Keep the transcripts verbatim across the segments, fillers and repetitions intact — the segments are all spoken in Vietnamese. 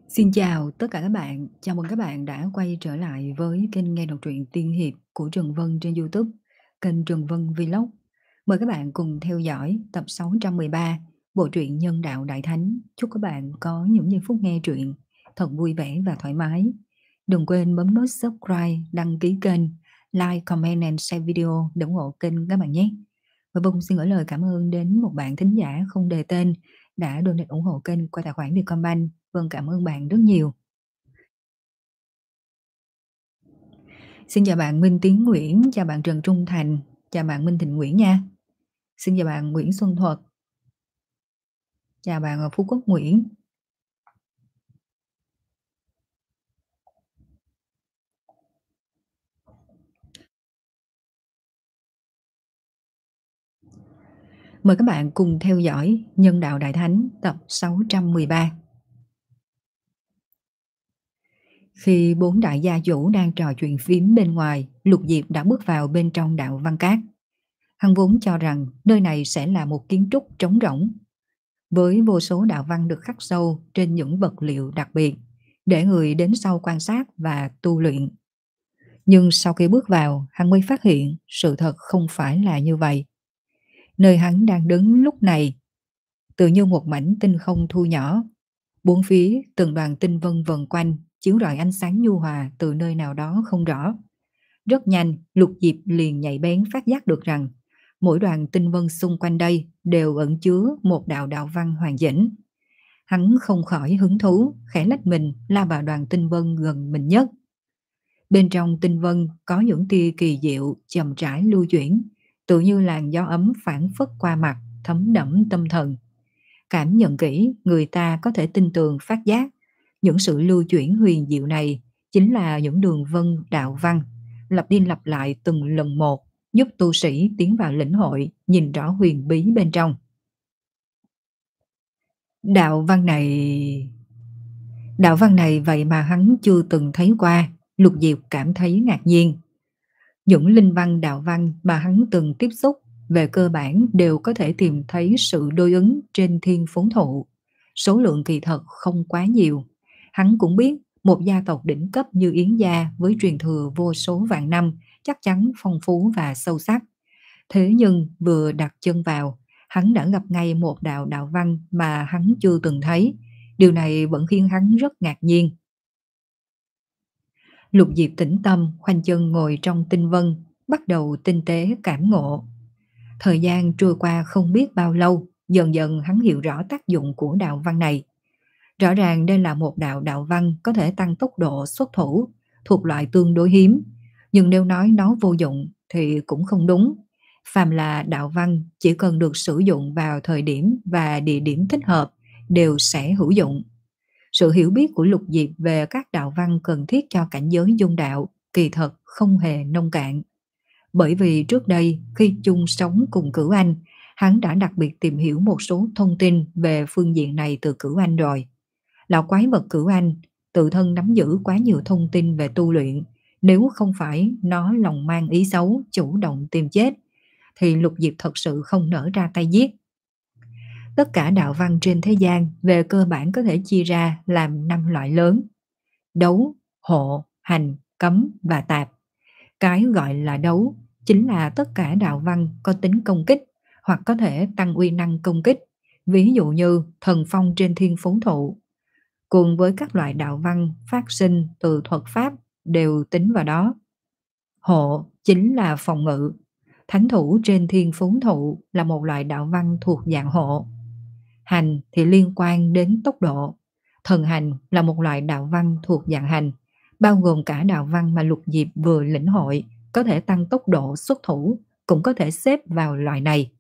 Xin chào tất cả các bạn, chào mừng các bạn đã quay trở lại với kênh nghe đọc truyện tiên hiệp của Trần Vân trên YouTube, kênh Trần Vân Vlog. Mời các bạn cùng theo dõi tập sáu trăm mười ba bộ truyện Nhân đạo Đại Thánh. Chúc các bạn có những giây phút nghe truyện thật vui vẻ và thoải mái. Đừng quên bấm nút subscribe, đăng ký kênh, like, comment and share video để ủng hộ kênh các bạn nhé. Và Vân xin gửi lời cảm ơn đến một bạn thính giả không đề tên đã donate ủng hộ kênh qua tài khoản Vietcombank. Vâng, cảm ơn bạn rất nhiều. Xin chào bạn Minh Tiến Nguyễn, chào bạn Trần Trung Thành, chào bạn Minh Thịnh Nguyễn nha. Xin chào bạn Nguyễn Xuân Thuật. Chào bạn Phú Quốc Nguyễn. Mời các bạn cùng theo dõi Nhân đạo Đại Thánh tập sáu trăm mười ba. Khi bốn đại gia chủ đang trò chuyện phím bên ngoài, Lục Diệp đã bước vào bên trong đạo Văn Cát. Hắn vốn cho rằng nơi này sẽ là một kiến trúc trống rỗng, với vô số đạo văn được khắc sâu trên những vật liệu đặc biệt, để người đến sau quan sát và tu luyện. Nhưng sau khi bước vào, hắn mới phát hiện sự thật không phải là như vậy. Nơi hắn đang đứng lúc này tự như một mảnh tinh không thu nhỏ. Bốn phía từng đoàn tinh vân vần quanh, chiếu rọi ánh sáng nhu hòa từ nơi nào đó không rõ. Rất nhanh, Lục Diệp liền nhạy bén phát giác được rằng mỗi đoàn tinh vân xung quanh đây đều ẩn chứa một đạo đạo văn hoàn chỉnh. Hắn không khỏi hứng thú, khẽ lách mình la vào đoàn tinh vân gần mình nhất. Bên trong tinh vân có những tia kỳ diệu chậm rãi lưu chuyển, tự như làn gió ấm phảng phất qua mặt, thấm đẫm tâm thần. Cảm nhận kỹ, người ta có thể tin tường phát giác những sự lưu chuyển huyền diệu này chính là những đường vân đạo văn, lặp đi lặp lại từng lần một, giúp tu sĩ tiến vào lĩnh hội, nhìn rõ huyền bí bên trong. Đạo văn này... Đạo văn này vậy mà hắn chưa từng thấy qua. Lục Diệp cảm thấy ngạc nhiên. Những linh văn đạo văn mà hắn từng tiếp xúc về cơ bản đều có thể tìm thấy sự đối ứng trên thiên phốn thụ. Số lượng kỳ thật không quá nhiều. Hắn cũng biết một gia tộc đỉnh cấp như Yến gia với truyền thừa vô số vạn năm chắc chắn phong phú và sâu sắc. Thế nhưng vừa đặt chân vào, hắn đã gặp ngay một đạo đạo văn mà hắn chưa từng thấy. Điều này vẫn khiến hắn rất ngạc nhiên. Lục Diệp tĩnh tâm, khoanh chân ngồi trong tinh vân, bắt đầu tinh tế cảm ngộ. Thời gian trôi qua không biết bao lâu, dần dần hắn hiểu rõ tác dụng của đạo văn này. Rõ ràng đây là một đạo đạo văn có thể tăng tốc độ xuất thủ, thuộc loại tương đối hiếm. Nhưng nếu nói nó vô dụng thì cũng không đúng. Phàm là đạo văn chỉ cần được sử dụng vào thời điểm và địa điểm thích hợp đều sẽ hữu dụng. Sự hiểu biết của Lục Diệp về các đạo văn cần thiết cho cảnh giới dung đạo kỳ thật không hề nông cạn. Bởi vì trước đây khi chung sống cùng Cửu Anh, hắn đã đặc biệt tìm hiểu một số thông tin về phương diện này từ Cửu Anh rồi. Lão quái vật Cửu Anh tự thân nắm giữ quá nhiều thông tin về tu luyện, nếu không phải nó lòng mang ý xấu chủ động tìm chết thì Lục Diệp thật sự không nỡ ra tay giết. Tất cả đạo văn trên thế gian về cơ bản có thể chia ra làm năm loại lớn: đấu, hộ, hành, cấm và tạp. Cái gọi là đấu chính là tất cả đạo văn có tính công kích hoặc có thể tăng uy năng công kích, ví dụ như thần phong trên thiên phốn thụ, cùng với các loại đạo văn phát sinh từ thuật pháp đều tính vào đó. Hộ chính là phòng ngự. Thánh thủ trên thiên phốn thụ là một loại đạo văn thuộc dạng hộ. Hành thì liên quan đến tốc độ. Thần hành là một loại đạo văn thuộc dạng hành, bao gồm cả đạo văn mà Lục Diệp vừa lĩnh hội, có thể tăng tốc độ xuất thủ, cũng có thể xếp vào loại này.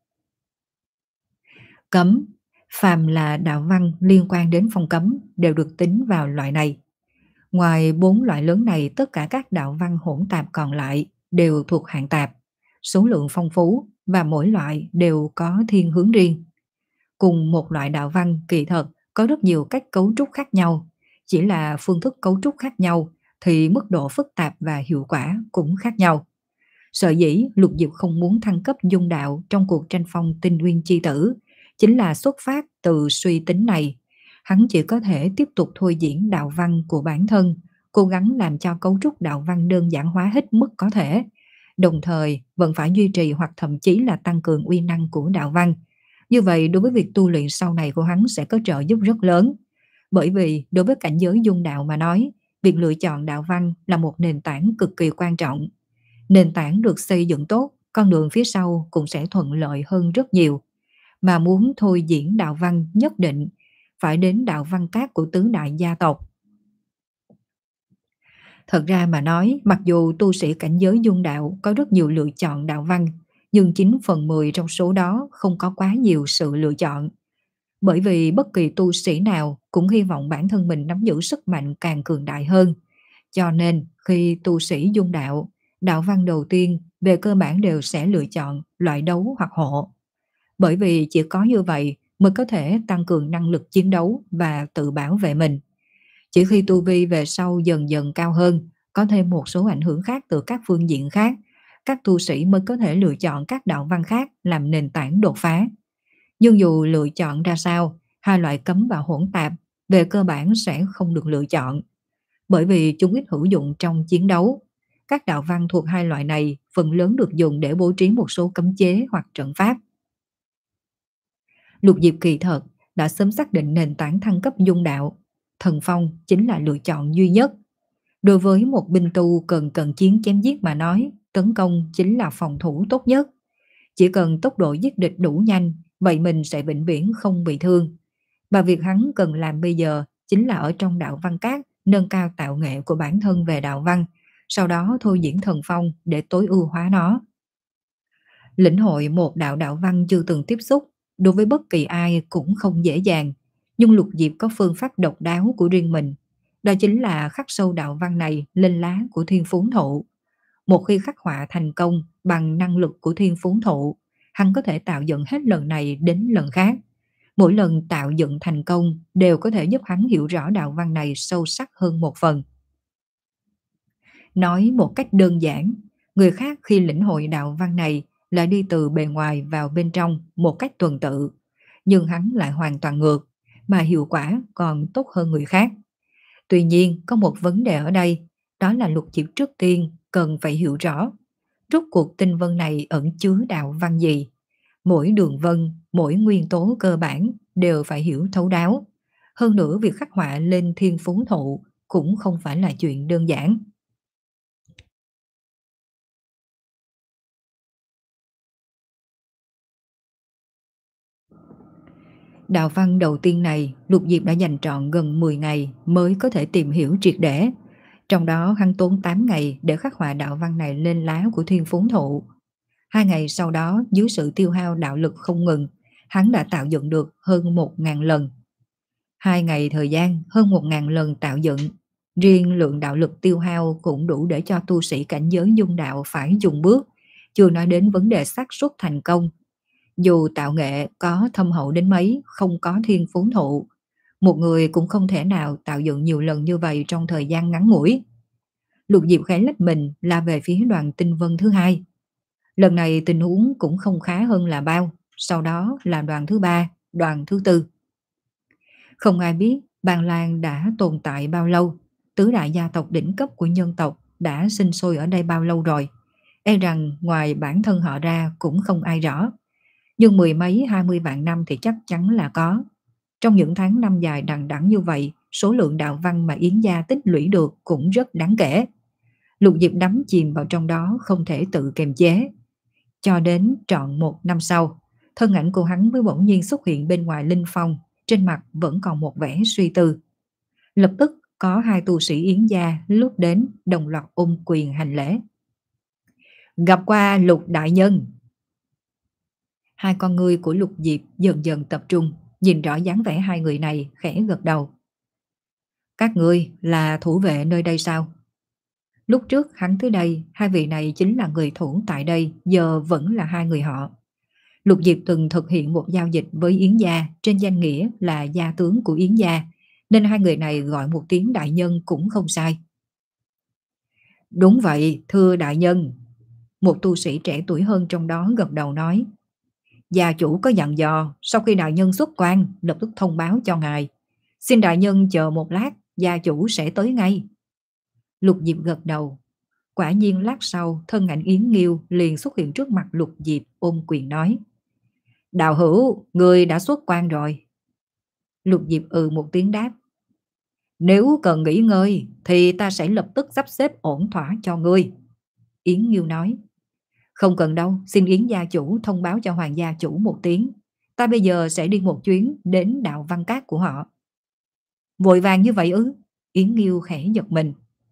Cấm, phàm là đạo văn liên quan đến phong cấm đều được tính vào loại này. Ngoài bốn loại lớn này, tất cả các đạo văn hỗn tạp còn lại đều thuộc hạng tạp, số lượng phong phú và mỗi loại đều có thiên hướng riêng. Cùng một loại đạo văn kỳ thật có rất nhiều cách cấu trúc khác nhau, chỉ là phương thức cấu trúc khác nhau thì mức độ phức tạp và hiệu quả cũng khác nhau. Sở dĩ Lục Diệp không muốn thăng cấp dung đạo trong cuộc tranh phong tinh nguyên chi tử chính là xuất phát từ suy tính này. hắn chỉ có thể tiếp tục thôi diễn đạo văn của bản thân, cố gắng làm cho cấu trúc đạo văn đơn giản hóa hết mức có thể, đồng thời vẫn phải duy trì hoặc thậm chí là tăng cường uy năng của đạo văn. Như vậy đối với việc tu luyện sau này của hắn sẽ có trợ giúp rất lớn. Bởi vì đối với cảnh giới dung đạo mà nói, việc lựa chọn đạo văn là một nền tảng cực kỳ quan trọng. Nền tảng được xây dựng tốt, con đường phía sau cũng sẽ thuận lợi hơn rất nhiều. Mà muốn thôi diễn đạo văn nhất định phải đến đạo văn các của tứ đại gia tộc. Thật ra mà nói, mặc dù tu sĩ cảnh giới dung đạo có rất nhiều lựa chọn đạo văn, nhưng chín phần mười trong số đó không có quá nhiều sự lựa chọn. Bởi vì bất kỳ tu sĩ nào cũng hy vọng bản thân mình nắm giữ sức mạnh càng cường đại hơn. Cho nên khi tu sĩ dung đạo, đạo văn đầu tiên về cơ bản đều sẽ lựa chọn loại đấu hoặc hộ. Bởi vì chỉ có như vậy mới có thể tăng cường năng lực chiến đấu và tự bảo vệ mình. Chỉ khi tu vi về sau dần dần cao hơn, có thêm một số ảnh hưởng khác từ các phương diện khác, các tu sĩ mới có thể lựa chọn các đạo văn khác làm nền tảng đột phá. Nhưng dù lựa chọn ra sao, hai loại cấm và hỗn tạp về cơ bản sẽ không được lựa chọn, bởi vì chúng ít hữu dụng trong chiến đấu. Các đạo văn thuộc hai loại này phần lớn được dùng để bố trí một số cấm chế hoặc trận pháp. Lục Diệp kỳ thật đã sớm xác định nền tảng thăng cấp dung đạo, thần phong chính là lựa chọn duy nhất. Đối với một binh tu cần cận chiến chém giết mà nói, tấn công chính là phòng thủ tốt nhất. Chỉ cần tốc độ giết địch đủ nhanh, vậy mình sẽ vĩnh viễn không bị thương. Và việc hắn cần làm bây giờ chính là ở trong đạo văn các nâng cao tạo nghệ của bản thân về đạo văn, sau đó thôi diễn thần phong để tối ưu hóa nó. Lĩnh hội một đạo đạo văn chưa từng tiếp xúc, đối với bất kỳ ai cũng không dễ dàng, nhưng Lục Diệp có phương pháp độc đáo của riêng mình. Đó chính là khắc sâu đạo văn này lên lá của thiên phú thụ. Một khi khắc họa thành công bằng năng lực của thiên phú thụ, hắn có thể tạo dựng hết lần này đến lần khác. Mỗi lần tạo dựng thành công đều có thể giúp hắn hiểu rõ đạo văn này sâu sắc hơn một phần. Nói một cách đơn giản, người khác khi lĩnh hội đạo văn này lại đi từ bề ngoài vào bên trong một cách tuần tự, nhưng hắn lại hoàn toàn ngược, mà hiệu quả còn tốt hơn người khác. Tuy nhiên, có một vấn đề ở đây, đó là Lục Diệp trước tiên cần phải hiểu rõ rốt cuộc tinh vân này ẩn chứa đạo văn gì. Mỗi đường vân, mỗi nguyên tố cơ bản đều phải hiểu thấu đáo. Hơn nữa việc khắc họa lên thiên phú thụ cũng không phải là chuyện đơn giản. Đạo văn đầu tiên này, Lục Diệp đã dành trọn gần mười ngày mới có thể tìm hiểu triệt để. Trong đó hắn tốn tám ngày để khắc họa đạo văn này lên lá của thiên phú thụ. Hai ngày sau đó, dưới sự tiêu hao đạo lực không ngừng, hắn đã tạo dựng được hơn một ngàn lần. Hai ngày thời gian, hơn một ngàn lần tạo dựng. Riêng lượng đạo lực tiêu hao cũng đủ để cho tu sĩ cảnh giới dung đạo phải dùng bước, chưa nói đến vấn đề xác suất thành công. Dù tạo nghệ có thâm hậu đến mấy, không có thiên phú thụ, một người cũng không thể nào tạo dựng nhiều lần như vậy trong thời gian ngắn ngủi. Lục Diệp khẽ lách mình la về phía đoàn tinh vân thứ hai. Lần này tình huống cũng không khá hơn là bao, sau đó là đoàn thứ ba, đoàn thứ tư. Không ai biết Bàn Lan đã tồn tại bao lâu, tứ đại gia tộc đỉnh cấp của nhân tộc đã sinh sôi ở đây bao lâu rồi. E rằng ngoài bản thân họ ra cũng không ai rõ. Nhưng mười mấy hai mươi vạn năm thì chắc chắn là có. Trong những tháng năm dài đằng đẵng như vậy, số lượng đạo văn mà Yến gia tích lũy được cũng rất đáng kể. Lục Diệp đắm chìm vào trong đó không thể tự kiềm chế. Cho đến trọn một năm sau, thân ảnh của hắn mới bỗng nhiên xuất hiện bên ngoài linh phong, trên mặt vẫn còn một vẻ suy tư. Lập tức có hai tu sĩ Yến gia lướt đến đồng loạt ôm quyền hành lễ. Gặp qua Lục đại nhân. Hai con ngươi của Lục Diệp dần dần tập trung, nhìn rõ dáng vẻ hai người này, khẽ gật đầu. Các ngươi là thủ vệ nơi đây sao? Lúc trước hắn tới đây, hai vị này chính là người thủ tại đây, giờ vẫn là hai người họ. Lục Diệp từng thực hiện một giao dịch với Yến gia trên danh nghĩa là gia tướng của Yến gia, nên hai người này gọi một tiếng đại nhân cũng không sai. Đúng vậy, thưa đại nhân. Một tu sĩ trẻ tuổi hơn trong đó gật đầu nói. Gia chủ có dặn dò, sau khi đại nhân xuất quan, lập tức thông báo cho ngài. Xin đại nhân chờ một lát, gia chủ sẽ tới ngay. Lục Diệp gật đầu. Quả nhiên lát sau, thân ảnh Yến Nghiêu liền xuất hiện trước mặt Lục Diệp, ôm quyền nói: Đạo hữu, người đã xuất quan rồi. Lục Diệp ừ một tiếng đáp: Nếu cần nghỉ ngơi thì ta sẽ lập tức sắp xếp ổn thỏa cho ngươi. Yến Nghiêu nói: Không cần đâu, xin Yến gia chủ thông báo cho Hoàng gia chủ một tiếng. Ta bây giờ sẽ đi một chuyến đến đạo Văn Các của họ. Vội vàng như vậy ư? Yến Nghiêu khẽ giật mình.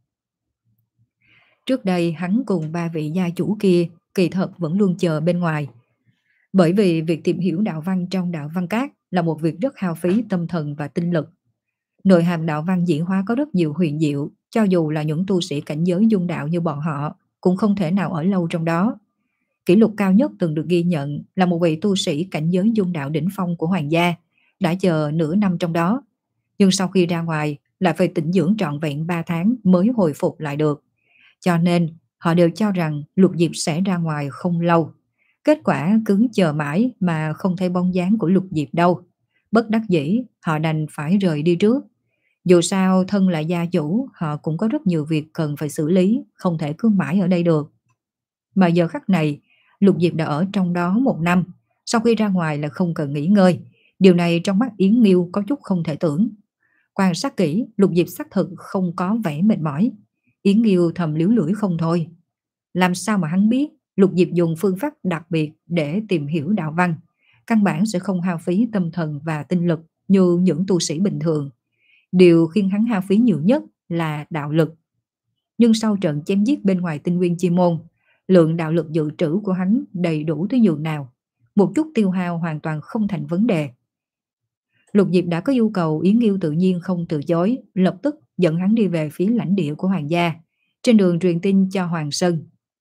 Trước đây hắn cùng ba vị gia chủ kia kỳ thật vẫn luôn chờ bên ngoài. Bởi vì việc tìm hiểu đạo văn trong đạo Văn Các là một việc rất hao phí tâm thần và tinh lực. Nội hàm đạo văn diễn hóa có rất nhiều huyền diệu, cho dù là những tu sĩ cảnh giới dung đạo như bọn họ cũng không thể nào ở lâu trong đó. Kỷ lục cao nhất từng được ghi nhận là một vị tu sĩ cảnh giới dung đạo đỉnh phong của hoàng gia đã chờ nửa năm trong đó, nhưng sau khi ra ngoài lại phải tĩnh dưỡng trọn vẹn ba tháng mới hồi phục lại được. Cho nên họ đều cho rằng Lục Diệp sẽ ra ngoài không lâu. Kết quả cứ chờ mãi mà không thấy bóng dáng của Lục Diệp đâu. Bất đắc dĩ họ đành phải rời đi trước. Dù sao thân là gia chủ, họ cũng có rất nhiều việc cần phải xử lý, không thể cứ mãi ở đây được. Mà giờ khắc này Lục Diệp đã ở trong đó một năm, sau khi ra ngoài là không cần nghỉ ngơi. Điều này trong mắt Yến Nghiêu có chút không thể tưởng. Quan sát kỹ, Lục Diệp xác thực không có vẻ mệt mỏi. Yến Nghiêu thầm liếu lưỡi không thôi. Làm sao mà hắn biết Lục Diệp dùng phương pháp đặc biệt để tìm hiểu đạo văn, căn bản sẽ không hao phí tâm thần và tinh lực như những tu sĩ bình thường. Điều khiến hắn hao phí nhiều nhất là đạo lực. Nhưng sau trận chém giết bên ngoài Tinh Nguyên Chi Môn, lượng đạo lực dự trữ của hắn đầy đủ tới nhường nào. Một chút tiêu hao hoàn toàn không thành vấn đề. Lục Diệp đã có yêu cầu, Yến Nghiêu tự nhiên không từ chối, lập tức dẫn hắn đi về phía lãnh địa của hoàng gia, trên đường truyền tin cho Hoàng Sơn.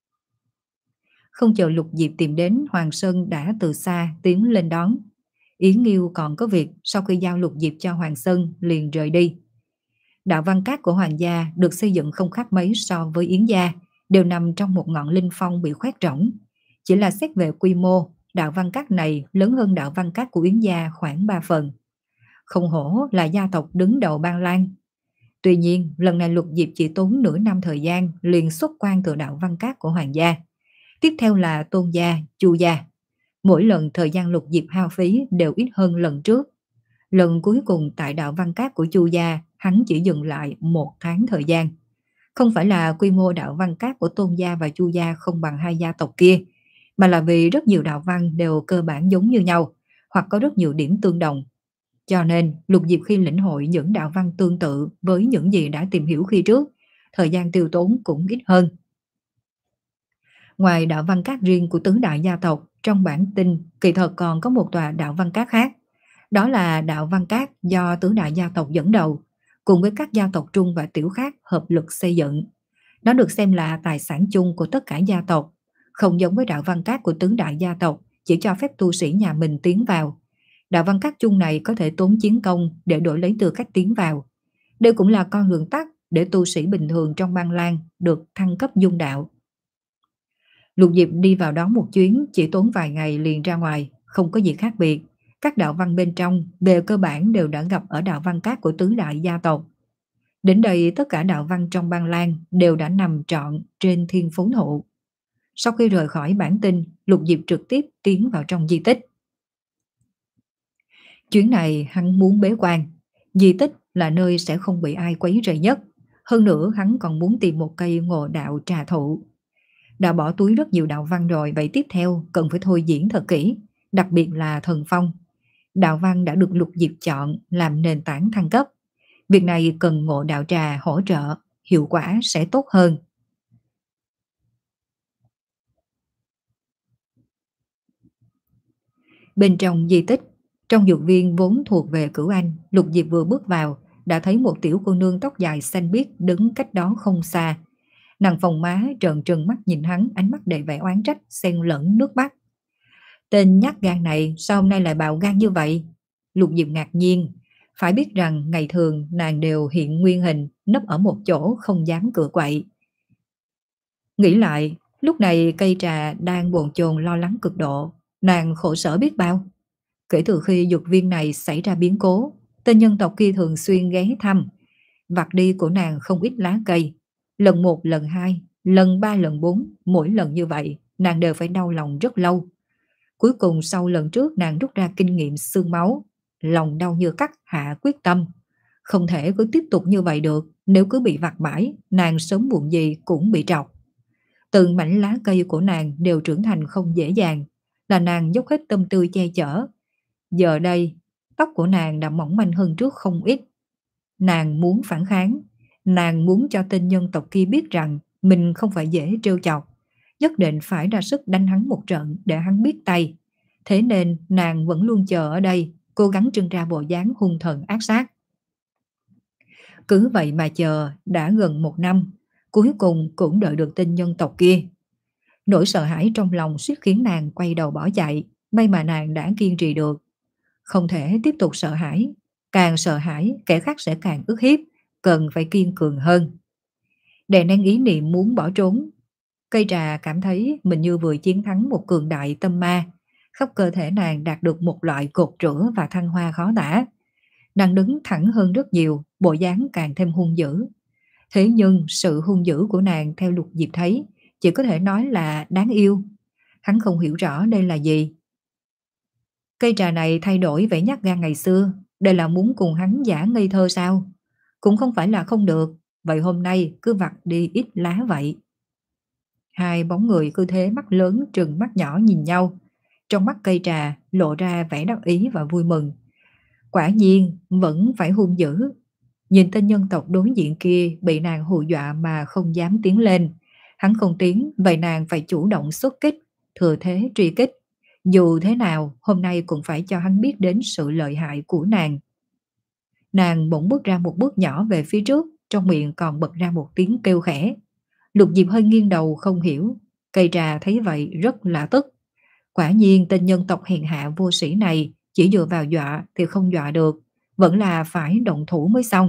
Không chờ Lục Diệp tìm đến, Hoàng Sơn đã từ xa tiến lên đón. Yến Nghiêu còn có việc, sau khi giao Lục Diệp cho Hoàng Sơn liền rời đi. Đạo Văn Các của hoàng gia được xây dựng không khác mấy so với Yến gia, đều nằm trong một ngọn linh phong bị khoét rỗng. Chỉ là xét về quy mô, đạo Văn Các này lớn hơn đạo Văn Các của Yến gia khoảng ba phần. Không hổ là gia tộc đứng đầu Ban Lan. Tuy nhiên, lần này Lục Diệp chỉ tốn nửa năm thời gian liền xuất quan từ đạo Văn Các của hoàng gia. Tiếp theo là Tôn gia, Chu gia. Mỗi lần thời gian Lục Diệp hao phí đều ít hơn lần trước. Lần cuối cùng tại đạo Văn Các của Chu gia, hắn chỉ dừng lại một tháng thời gian. Không phải là quy mô đạo Văn Các của Tôn gia và Chu gia không bằng hai gia tộc kia, mà là vì rất nhiều đạo văn đều cơ bản giống như nhau, hoặc có rất nhiều điểm tương đồng. Cho nên Lục Diệp khi lĩnh hội những đạo văn tương tự với những gì đã tìm hiểu khi trước, thời gian tiêu tốn cũng ít hơn. Ngoài đạo Văn Các riêng của tứ đại gia tộc, trong bản tin kỳ thật còn có một tòa đạo Văn Các khác. Đó là đạo Văn Các do tứ đại gia tộc dẫn đầu, cùng với các gia tộc trung và tiểu khác hợp lực xây dựng. Nó được xem là tài sản chung của tất cả gia tộc, không giống với đạo Văn Các của tứ đại gia tộc chỉ cho phép tu sĩ nhà mình tiến vào. Đạo Văn Các chung này có thể tốn chiến công để đổi lấy tư cách tiến vào. Đây cũng là con đường tắt để tu sĩ bình thường trong Ban Lan được thăng cấp dung đạo. Lục Diệp đi vào đó một chuyến chỉ tốn vài ngày liền ra ngoài, không có gì khác biệt. Các đạo văn bên trong về cơ bản đều đã gặp ở đạo Văn Các của tứ đại gia tộc. Đến đây tất cả đạo văn trong Ban Lan đều đã nằm trọn trên thiên phú thụ. Sau khi rời khỏi bản tin, Lục Diệp trực tiếp tiến vào trong di tích. Chuyến này hắn muốn bế quan. Di tích là nơi sẽ không bị ai quấy rầy nhất. Hơn nữa hắn còn muốn tìm một cây ngộ đạo trà thụ. Đã bỏ túi rất nhiều đạo văn rồi, vậy tiếp theo cần phải thôi diễn thật kỹ, đặc biệt là thần phong. Đạo văn đã được Lục Diệp chọn làm nền tảng thăng cấp. Việc này cần ngộ đạo trà hỗ trợ, hiệu quả sẽ tốt hơn. Bên trong di tích, trong dược viên vốn thuộc về Cửu Anh, Lục Diệp vừa bước vào đã thấy một tiểu cô nương tóc dài xanh biếc đứng cách đó không xa. Nàng phồng má trợn trừng mắt nhìn hắn, ánh mắt đầy vẻ oán trách xen lẫn nước mắt. Tên nhát gan này sao hôm nay lại bạo gan như vậy? Lục Diệp ngạc nhiên, phải biết rằng ngày thường nàng đều hiện nguyên hình, nấp ở một chỗ không dám cựa quậy. Nghĩ lại, lúc này cây trà đang bồn chồn lo lắng cực độ, nàng khổ sở biết bao. Kể từ khi dược viên này xảy ra biến cố, Tên nhân tộc kia thường xuyên ghé thăm, vặt đi của nàng không ít lá cây. Lần một, lần hai, lần ba, lần bốn, mỗi lần như vậy, nàng đều phải đau lòng rất lâu. Cuối cùng sau lần trước nàng rút ra kinh nghiệm xương máu, lòng đau như cắt, hạ quyết tâm. Không thể cứ tiếp tục như vậy được, nếu cứ bị vặt mãi, nàng sớm muộn gì cũng bị trọc. Từng mảnh lá cây của nàng đều trưởng thành không dễ dàng, là nàng dốc hết tâm tư che chở. Giờ đây, tóc của nàng đã mỏng manh hơn trước không ít. Nàng muốn phản kháng, nàng muốn cho tên nhân tộc kia biết rằng mình không phải dễ trêu chọc, nhất định phải ra sức đánh hắn một trận để hắn biết tay. Thế nên nàng vẫn luôn chờ ở đây, cố gắng trưng ra bộ dáng hung thần ác sát. Cứ vậy mà chờ đã gần một năm, cuối cùng cũng đợi được tên nhân tộc kia. Nỗi sợ hãi trong lòng suýt khiến nàng quay đầu bỏ chạy, may mà nàng đã kiên trì được. Không thể tiếp tục sợ hãi, càng sợ hãi kẻ khác sẽ càng ức hiếp, cần phải kiên cường hơn. Đè nén ý niệm muốn bỏ trốn, cây trà cảm thấy mình như vừa chiến thắng một cường đại tâm ma, khắp cơ thể nàng đạt được một loại cột rửa và thăng hoa khó tả. Nàng đứng thẳng hơn rất nhiều, bộ dáng càng thêm hung dữ. Thế nhưng sự hung dữ của nàng theo Lục Diệp thấy chỉ có thể nói là đáng yêu. Hắn không hiểu rõ đây là gì. Cây trà này thay đổi vẻ nhát gan ngày xưa, đây là muốn cùng hắn giả ngây thơ sao? Cũng không phải là không được, vậy hôm nay cứ vặt đi ít lá vậy. Hai bóng người cứ thế mắt lớn trừng mắt nhỏ nhìn nhau. Trong mắt cây trà lộ ra vẻ đắc ý và vui mừng. Quả nhiên vẫn phải hung dữ. Nhìn tên nhân tộc đối diện kia bị nàng hù dọa mà không dám tiến lên. Hắn không tiến, vậy nàng phải chủ động xuất kích, thừa thế truy kích. Dù thế nào, hôm nay cũng phải cho hắn biết đến sự lợi hại của nàng. Nàng bỗng bước ra một bước nhỏ về phía trước, trong miệng còn bật ra một tiếng kêu khẽ. Lục Diệp hơi nghiêng đầu không hiểu, cây trà thấy vậy rất là tức. Quả nhiên tên nhân tộc hèn hạ vô sĩ này chỉ dựa vào dọa thì không dọa được, vẫn là phải động thủ mới xong.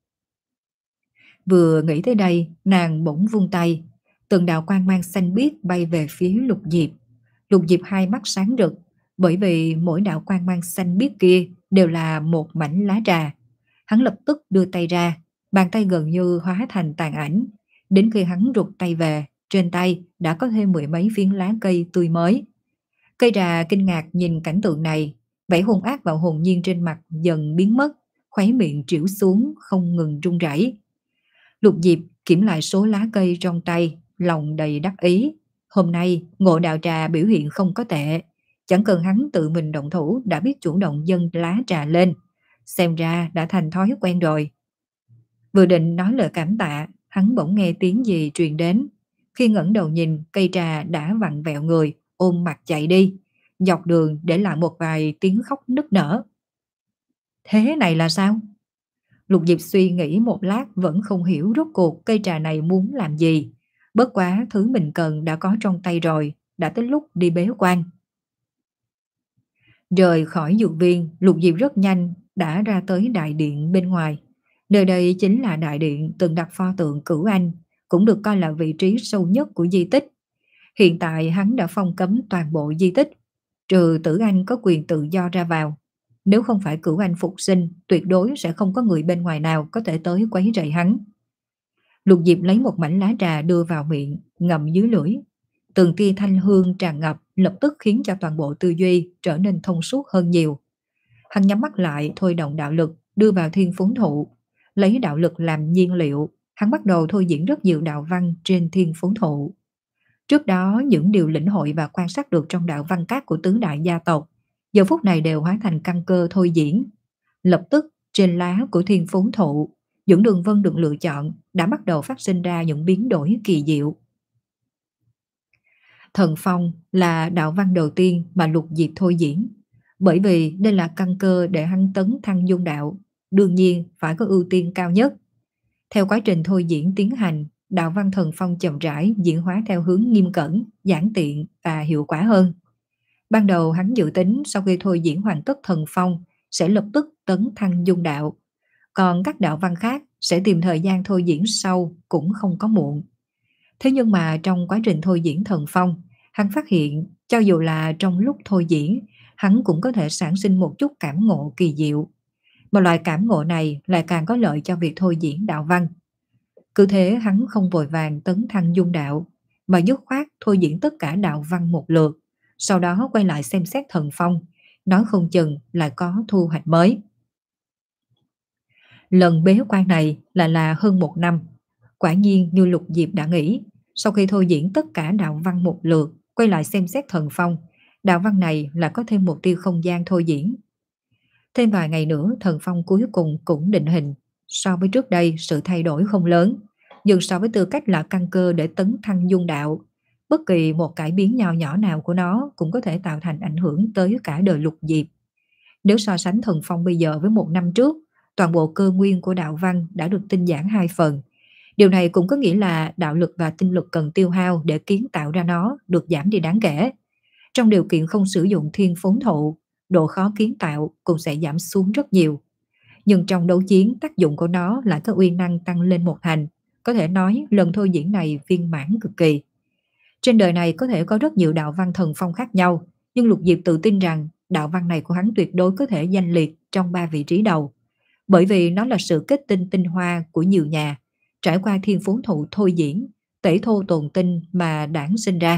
Vừa nghĩ tới đây, nàng bỗng vung tay, từng đạo quang mang xanh biếc bay về phía Lục Diệp. Lục Diệp hai mắt sáng rực, bởi vì mỗi đạo quang mang xanh biếc kia đều là một mảnh lá trà. Hắn lập tức đưa tay ra, bàn tay gần như hóa thành tàn ảnh. Đến khi hắn rụt tay về, trên tay đã có thêm mười mấy phiến lá cây tươi mới. Cây trà kinh ngạc nhìn cảnh tượng này, vẻ hung ác và hồn nhiên trên mặt dần biến mất, khóe miệng trĩu xuống không ngừng run rẩy. Lục Diệp kiểm lại số lá cây trong tay, lòng đầy đắc ý. Hôm nay Ngộ Đạo Trà biểu hiện không có tệ, chẳng cần hắn tự mình động thủ đã biết chủ động dâng lá trà lên, xem ra đã thành thói quen rồi. Vừa định nói lời cảm tạ, hắn bỗng nghe tiếng gì truyền đến. Khi ngẩng đầu nhìn, cây trà đã vặn vẹo người, ôm mặt chạy đi, dọc đường để lại một vài tiếng khóc nức nở. Thế này là sao? Lục Diệp suy nghĩ một lát vẫn không hiểu rốt cuộc cây trà này muốn làm gì. Bất quá thứ mình cần đã có trong tay rồi, đã tới lúc đi bế quan. Rời khỏi dược viên, Lục Diệp rất nhanh đã ra tới đại điện bên ngoài. Nơi đây chính là đại điện từng đặt pho tượng Cửu Anh, cũng được coi là vị trí sâu nhất của di tích. Hiện tại hắn đã phong cấm toàn bộ di tích, trừ Tử Anh có quyền tự do ra vào. Nếu không phải Cửu Anh phục sinh, tuyệt đối sẽ không có người bên ngoài nào có thể tới quấy rầy hắn. Lục Diệp lấy một mảnh lá trà đưa vào miệng, ngậm dưới lưỡi. Từng tia thanh hương tràn ngập lập tức khiến cho toàn bộ tư duy trở nên thông suốt hơn nhiều. Hắn nhắm mắt lại thôi động đạo lực đưa vào thiên phú thụ. Lấy đạo lực làm nhiên liệu, hắn bắt đầu thôi diễn rất nhiều đạo văn trên thiên phú thụ. Trước đó những điều lĩnh hội và quan sát được trong đạo văn các của tứ đại gia tộc, giờ phút này đều hóa thành căn cơ thôi diễn. Lập tức trên lá của thiên phú thụ, những đường vân được lựa chọn đã bắt đầu phát sinh ra những biến đổi kỳ diệu. Thần phong là đạo văn đầu tiên mà Lục Diệp thôi diễn, bởi vì đây là căn cơ để hắn tấn thăng dung đạo, đương nhiên phải có ưu tiên cao nhất. Theo quá trình thôi diễn tiến hành, đạo văn thần phong chậm rãi diễn hóa theo hướng nghiêm cẩn, giản tiện và hiệu quả hơn. Ban đầu hắn dự tính sau khi thôi diễn hoàn tất thần phong sẽ lập tức tấn thăng dung đạo, còn các đạo văn khác sẽ tìm thời gian thôi diễn sau cũng không có muộn. Thế nhưng mà trong quá trình thôi diễn thần phong, hắn phát hiện cho dù là trong lúc thôi diễn, hắn cũng có thể sản sinh một chút cảm ngộ kỳ diệu. Mà loại cảm ngộ này lại càng có lợi cho việc thôi diễn đạo văn. Cứ thế hắn không vội vàng tấn thăng dung đạo, mà dứt khoát thôi diễn tất cả đạo văn một lượt, sau đó quay lại xem xét thần phong, nói không chừng lại có thu hoạch mới. Lần bế quan này lại là hơn một năm. Quả nhiên như Lục Diệp đã nghĩ, sau khi thôi diễn tất cả đạo văn một lượt, quay lại xem xét thần phong, đạo văn này là có thêm một tia không gian thôi diễn. Thêm vài ngày nữa thần phong cuối cùng cũng định hình. So với trước đây sự thay đổi không lớn, nhưng so với tư cách là căn cơ để tấn thăng dung đạo, bất kỳ một cải biến nho nhỏ nào của nó cũng có thể tạo thành ảnh hưởng tới cả đời Lục Diệp. Nếu so sánh thần phong bây giờ với một năm trước, toàn bộ cơ nguyên của đạo văn đã được tinh giản hai phần. Điều này cũng có nghĩa là đạo lực và tinh lực cần tiêu hao để kiến tạo ra nó được giảm đi đáng kể. Trong điều kiện không sử dụng thiên phốn thụ, độ khó kiến tạo cũng sẽ giảm xuống rất nhiều. Nhưng trong đấu chiến, tác dụng của nó lại có uy năng tăng lên một thành. Có thể nói lần thôi diễn này viên mãn cực kỳ. Trên đời này có thể có rất nhiều đạo văn thần phong khác nhau, nhưng Lục Diệp tự tin rằng đạo văn này của hắn tuyệt đối có thể danh liệt trong ba vị trí đầu. Bởi vì nó là sự kết tinh tinh hoa của nhiều nhà, trải qua thiên phốn thụ thôi diễn, tẩy thô tồn tinh mà đản sinh ra.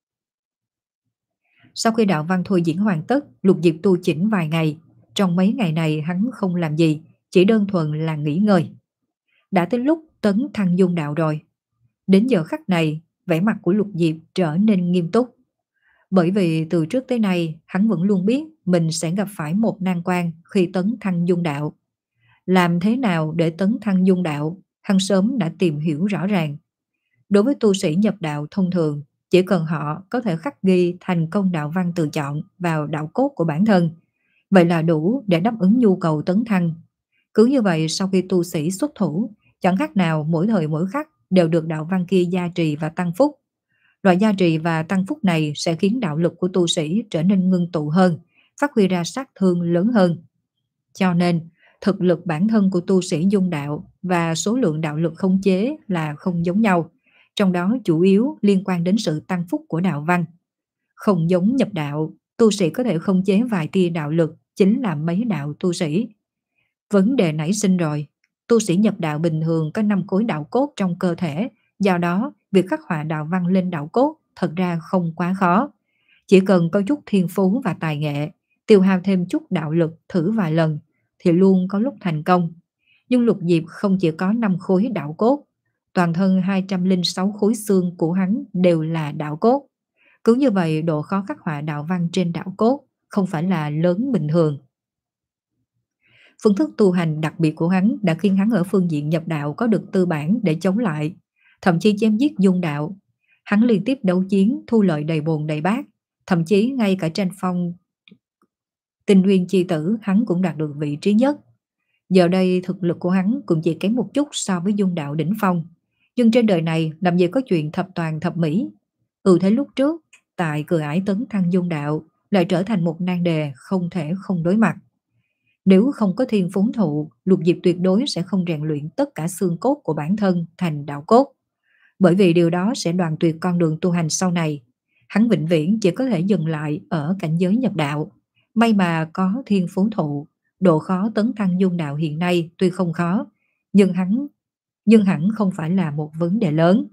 Sau khi đạo văn thôi diễn hoàn tất, Lục Diệp tu chỉnh vài ngày. Trong mấy ngày này hắn không làm gì, chỉ đơn thuần là nghỉ ngơi. Đã tới lúc tấn thăng dung đạo rồi. Đến giờ khắc này, vẻ mặt của Lục Diệp trở nên nghiêm túc. Bởi vì từ trước tới nay, hắn vẫn luôn biết mình sẽ gặp phải một nan quan khi tấn thăng dung đạo. Làm thế nào để tấn thăng dung đạo, hắn sớm đã tìm hiểu rõ ràng. Đối với tu sĩ nhập đạo thông thường, chỉ cần họ có thể khắc ghi thành công đạo văn tự chọn vào đạo cốt của bản thân, vậy là đủ để đáp ứng nhu cầu tấn thăng. Cứ như vậy sau khi tu sĩ xuất thủ, chẳng khác nào mỗi thời mỗi khắc đều được đạo văn kia gia trì và tăng phúc. Loại gia trì và tăng phúc này sẽ khiến đạo lực của tu sĩ trở nên ngưng tụ hơn, phát huy ra sát thương lớn hơn. Cho nên, thực lực bản thân của tu sĩ dung đạo và số lượng đạo lực khống chế là không giống nhau, trong đó chủ yếu liên quan đến sự tăng phúc của đạo văn. Không giống nhập đạo, tu sĩ có thể khống chế vài tia đạo lực chính là mấy đạo tu sĩ. Vấn đề nảy sinh rồi, tu sĩ nhập đạo bình thường có năm khối đạo cốt trong cơ thể, do đó việc khắc họa đạo văn lên đạo cốt thật ra không quá khó. Chỉ cần có chút thiên phú và tài nghệ, tiêu hao thêm chút đạo lực thử vài lần thì luôn có lúc thành công. Nhưng Lục Diệp không chỉ có năm khối đạo cốt, toàn thân hai trăm lẻ sáu khối xương của hắn đều là đạo cốt. Cứ như vậy độ khó khắc họa đạo văn trên đạo cốt không phải là lớn bình thường. Phương thức tu hành đặc biệt của hắn đã khiến hắn ở phương diện nhập đạo có được tư bản để chống lại, thậm chí chém giết dung đạo. Hắn liên tiếp đấu chiến thu lợi đầy bồn đầy bát, thậm chí ngay cả tranh phong tinh nguyên chi tử hắn cũng đạt được vị trí nhất. Giờ đây thực lực của hắn cũng chỉ kém một chút so với dung đạo đỉnh phong. Nhưng trên đời này làm gì có chuyện thập toàn thập mỹ. Ừ thế lúc trước, tại cửa ải tấn thăng dung đạo lại trở thành một nan đề không thể không đối mặt. Nếu không có thiên phốn thụ, Lục Diệp tuyệt đối sẽ không rèn luyện tất cả xương cốt của bản thân thành đạo cốt. Bởi vì điều đó sẽ đoạn tuyệt con đường tu hành sau này. Hắn vĩnh viễn chỉ có thể dừng lại ở cảnh giới nhập đạo. May mà có thiên phốn thụ, độ khó tấn thăng dung đạo hiện nay tuy không khó, nhưng hắn nhưng hẳn không phải là một vấn đề lớn.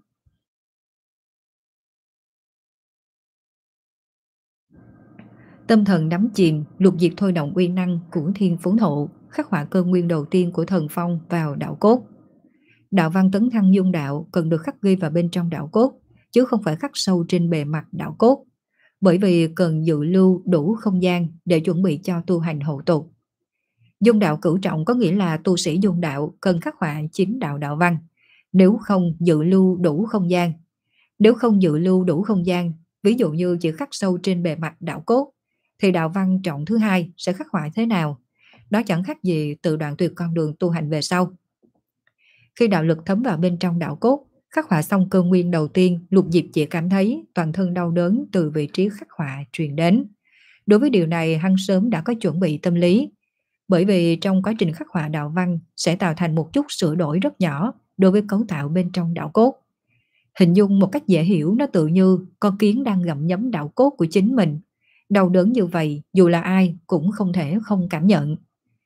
Tâm thần đắm chìm, Lục Diệp thôi động uy năng của thiên phốn thụ, khắc họa cơ nguyên đầu tiên của thần phong vào đạo cốt. Đạo văn tấn thăng dung đạo cần được khắc ghi vào bên trong đạo cốt, chứ không phải khắc sâu trên bề mặt đạo cốt, bởi vì cần dự lưu đủ không gian để chuẩn bị cho tu hành hậu tục. Dung đạo cửu trọng có nghĩa là tu sĩ dung đạo cần khắc họa chính đạo đạo văn, nếu không dự lưu đủ không gian. Nếu không dự lưu đủ không gian, ví dụ như chỉ khắc sâu trên bề mặt đạo cốt, thì đạo văn trọng thứ hai sẽ khắc họa thế nào? Đó chẳng khác gì tự đoạn tuyệt con đường tu hành về sau. Khi đạo lực thấm vào bên trong đạo cốt, khắc họa xong cơ nguyên đầu tiên, Lục Diệp chỉ cảm thấy toàn thân đau đớn từ vị trí khắc họa truyền đến. Đối với điều này hắn sớm đã có chuẩn bị tâm lý, bởi vì trong quá trình khắc họa đạo văn sẽ tạo thành một chút sửa đổi rất nhỏ đối với cấu tạo bên trong đạo cốt. Hình dung một cách dễ hiểu, nó tự như con kiến đang gặm nhấm đạo cốt của chính mình. Đau đớn như vậy dù là ai cũng không thể không cảm nhận.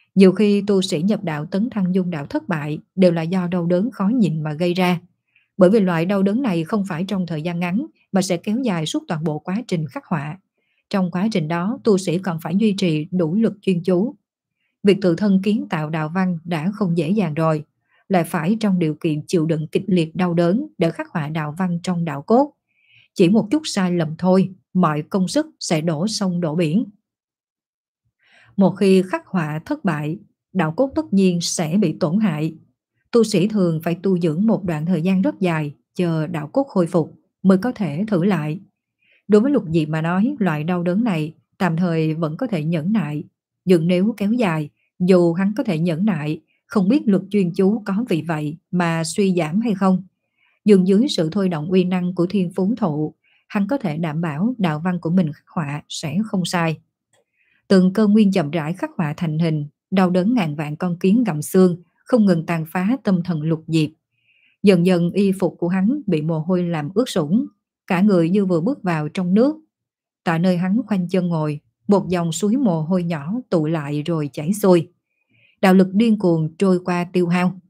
Nhiều khi tu sĩ nhập đạo tấn thăng dung đạo thất bại đều là do đau đớn khó nhịn mà gây ra. Bởi vì loại đau đớn này không phải trong thời gian ngắn mà sẽ kéo dài suốt toàn bộ quá trình khắc họa. Trong quá trình đó, tu sĩ còn phải duy trì đủ lực chuyên chú. Việc tự thân kiến tạo đạo văn đã không dễ dàng rồi, lại phải trong điều kiện chịu đựng kịch liệt đau đớn để khắc họa đạo văn trong đạo cốt. Chỉ một chút sai lầm thôi, mọi công sức sẽ đổ sông đổ biển. Một khi khắc họa thất bại, đạo cốt tất nhiên sẽ bị tổn hại. Tu sĩ thường phải tu dưỡng một đoạn thời gian rất dài, chờ đạo cốt khôi phục mới có thể thử lại. Đối với Lục Diệp mà nói, loại đau đớn này tạm thời vẫn có thể nhẫn nại, nhưng nếu kéo dài, dù hắn có thể nhẫn nại, không biết lực chuyên chú có vì vậy mà suy giảm hay không. Nhưng dưới sự thôi động uy năng của thiên phú thụ, hắn có thể đảm bảo đạo văn của mình khắc họa sẽ không sai. Từng cơ nguyên chậm rãi khắc họa thành hình, đau đớn ngàn vạn con kiến gặm xương, không ngừng tàn phá tâm thần Lục Diệp. Dần dần y phục của hắn bị mồ hôi làm ướt sũng, cả người như vừa bước vào trong nước. Tại nơi hắn khoanh chân ngồi, một dòng suối mồ hôi nhỏ tụ lại rồi chảy xuôi. Đạo lực điên cuồng trôi qua tiêu hao.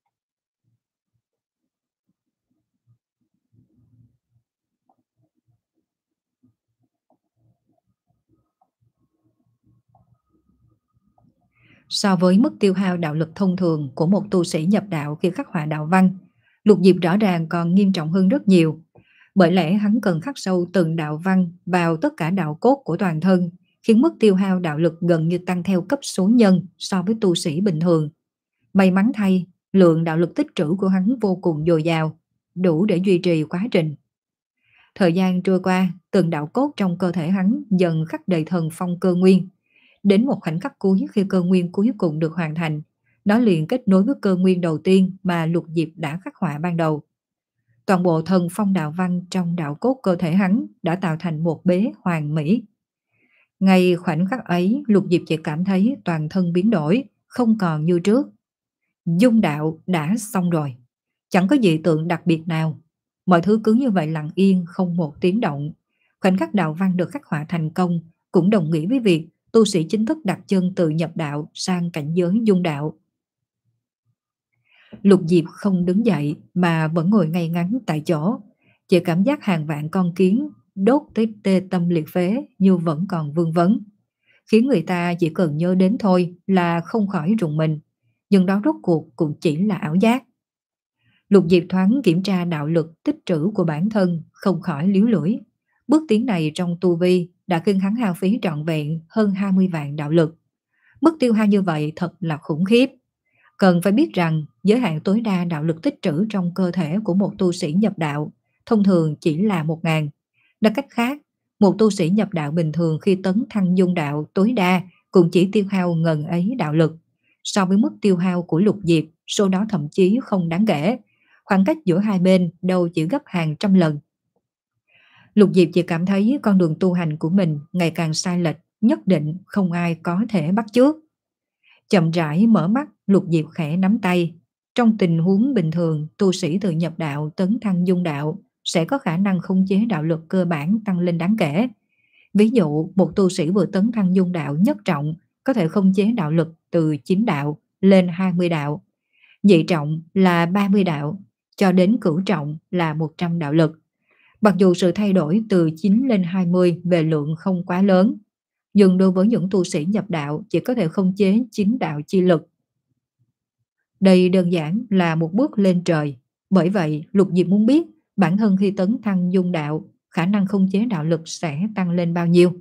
So với mức tiêu hao đạo lực thông thường của một tu sĩ nhập đạo khi khắc họa đạo văn, Lục Diệp rõ ràng còn nghiêm trọng hơn rất nhiều. Bởi lẽ hắn cần khắc sâu từng đạo văn vào tất cả đạo cốt của toàn thân, khiến mức tiêu hao đạo lực gần như tăng theo cấp số nhân so với tu sĩ bình thường. May mắn thay, lượng đạo lực tích trữ của hắn vô cùng dồi dào, đủ để duy trì quá trình. Thời gian trôi qua, từng đạo cốt trong cơ thể hắn dần khắc đầy thần phong cơ nguyên. Đến một khoảnh khắc cuối, khi cơ nguyên cuối cùng được hoàn thành, nó liền kết nối với cơ nguyên đầu tiên mà Lục Diệp đã khắc họa ban đầu. Toàn bộ thần phong đạo văn trong đạo cốt cơ thể hắn đã tạo thành một bế hoàn mỹ. Ngay khoảnh khắc ấy, Lục Diệp chỉ cảm thấy toàn thân biến đổi, không còn như trước. Dung đạo đã xong rồi, chẳng có dị tượng đặc biệt nào. Mọi thứ cứ như vậy lặng yên, không một tiếng động. Khoảnh khắc đạo văn được khắc họa thành công cũng đồng nghĩa với việc tu sĩ chính thức đặt chân từ nhập đạo sang cảnh giới dung đạo. Lục Diệp không đứng dậy mà vẫn ngồi ngay ngắn tại chỗ, chỉ cảm giác hàng vạn con kiến đốt tới tê tâm liệt phế như vẫn còn vương vấn, khiến người ta chỉ cần nhớ đến thôi là không khỏi rùng mình, nhưng đó rốt cuộc cũng chỉ là ảo giác. Lục Diệp thoáng kiểm tra đạo lực tích trữ của bản thân, không khỏi líu lưỡi. Bước tiến này trong tu vi đã khiến hắn hao phí trọn vẹn hơn hai mươi vạn đạo lực. Mức tiêu hao như vậy thật là khủng khiếp. Cần phải biết rằng giới hạn tối đa đạo lực tích trữ trong cơ thể của một tu sĩ nhập đạo thông thường chỉ là một ngàn. Nói cách khác, một tu sĩ nhập đạo bình thường khi tấn thăng dung đạo tối đa cũng chỉ tiêu hao ngần ấy đạo lực. So với mức tiêu hao của Lục Diệp, số đó thậm chí không đáng kể. Khoảng cách giữa hai bên đâu chỉ gấp hàng trăm lần. Lục Diệp chỉ cảm thấy con đường tu hành của mình ngày càng sai lệch, nhất định không ai có thể bắt chước. Chậm rãi mở mắt, Lục Diệp khẽ nắm tay. Trong tình huống bình thường, tu sĩ từ nhập đạo tấn thăng dung đạo sẽ có khả năng khống chế đạo lực cơ bản tăng lên đáng kể. Ví dụ, một tu sĩ vừa tấn thăng dung đạo nhất trọng có thể khống chế đạo lực từ chín đạo lên hai mươi đạo, nhị trọng là ba mươi đạo, cho đến cửu trọng là một trăm đạo lực. Mặc dù sự thay đổi từ chín lên hai mươi về lượng không quá lớn, nhưng đối với những tu sĩ nhập đạo chỉ có thể khống chế chín đạo chi lực. Đây đơn giản là một bước lên trời. Bởi vậy, Lục Diệp muốn biết bản thân khi tấn thăng dung đạo, khả năng khống chế đạo lực sẽ tăng lên bao nhiêu.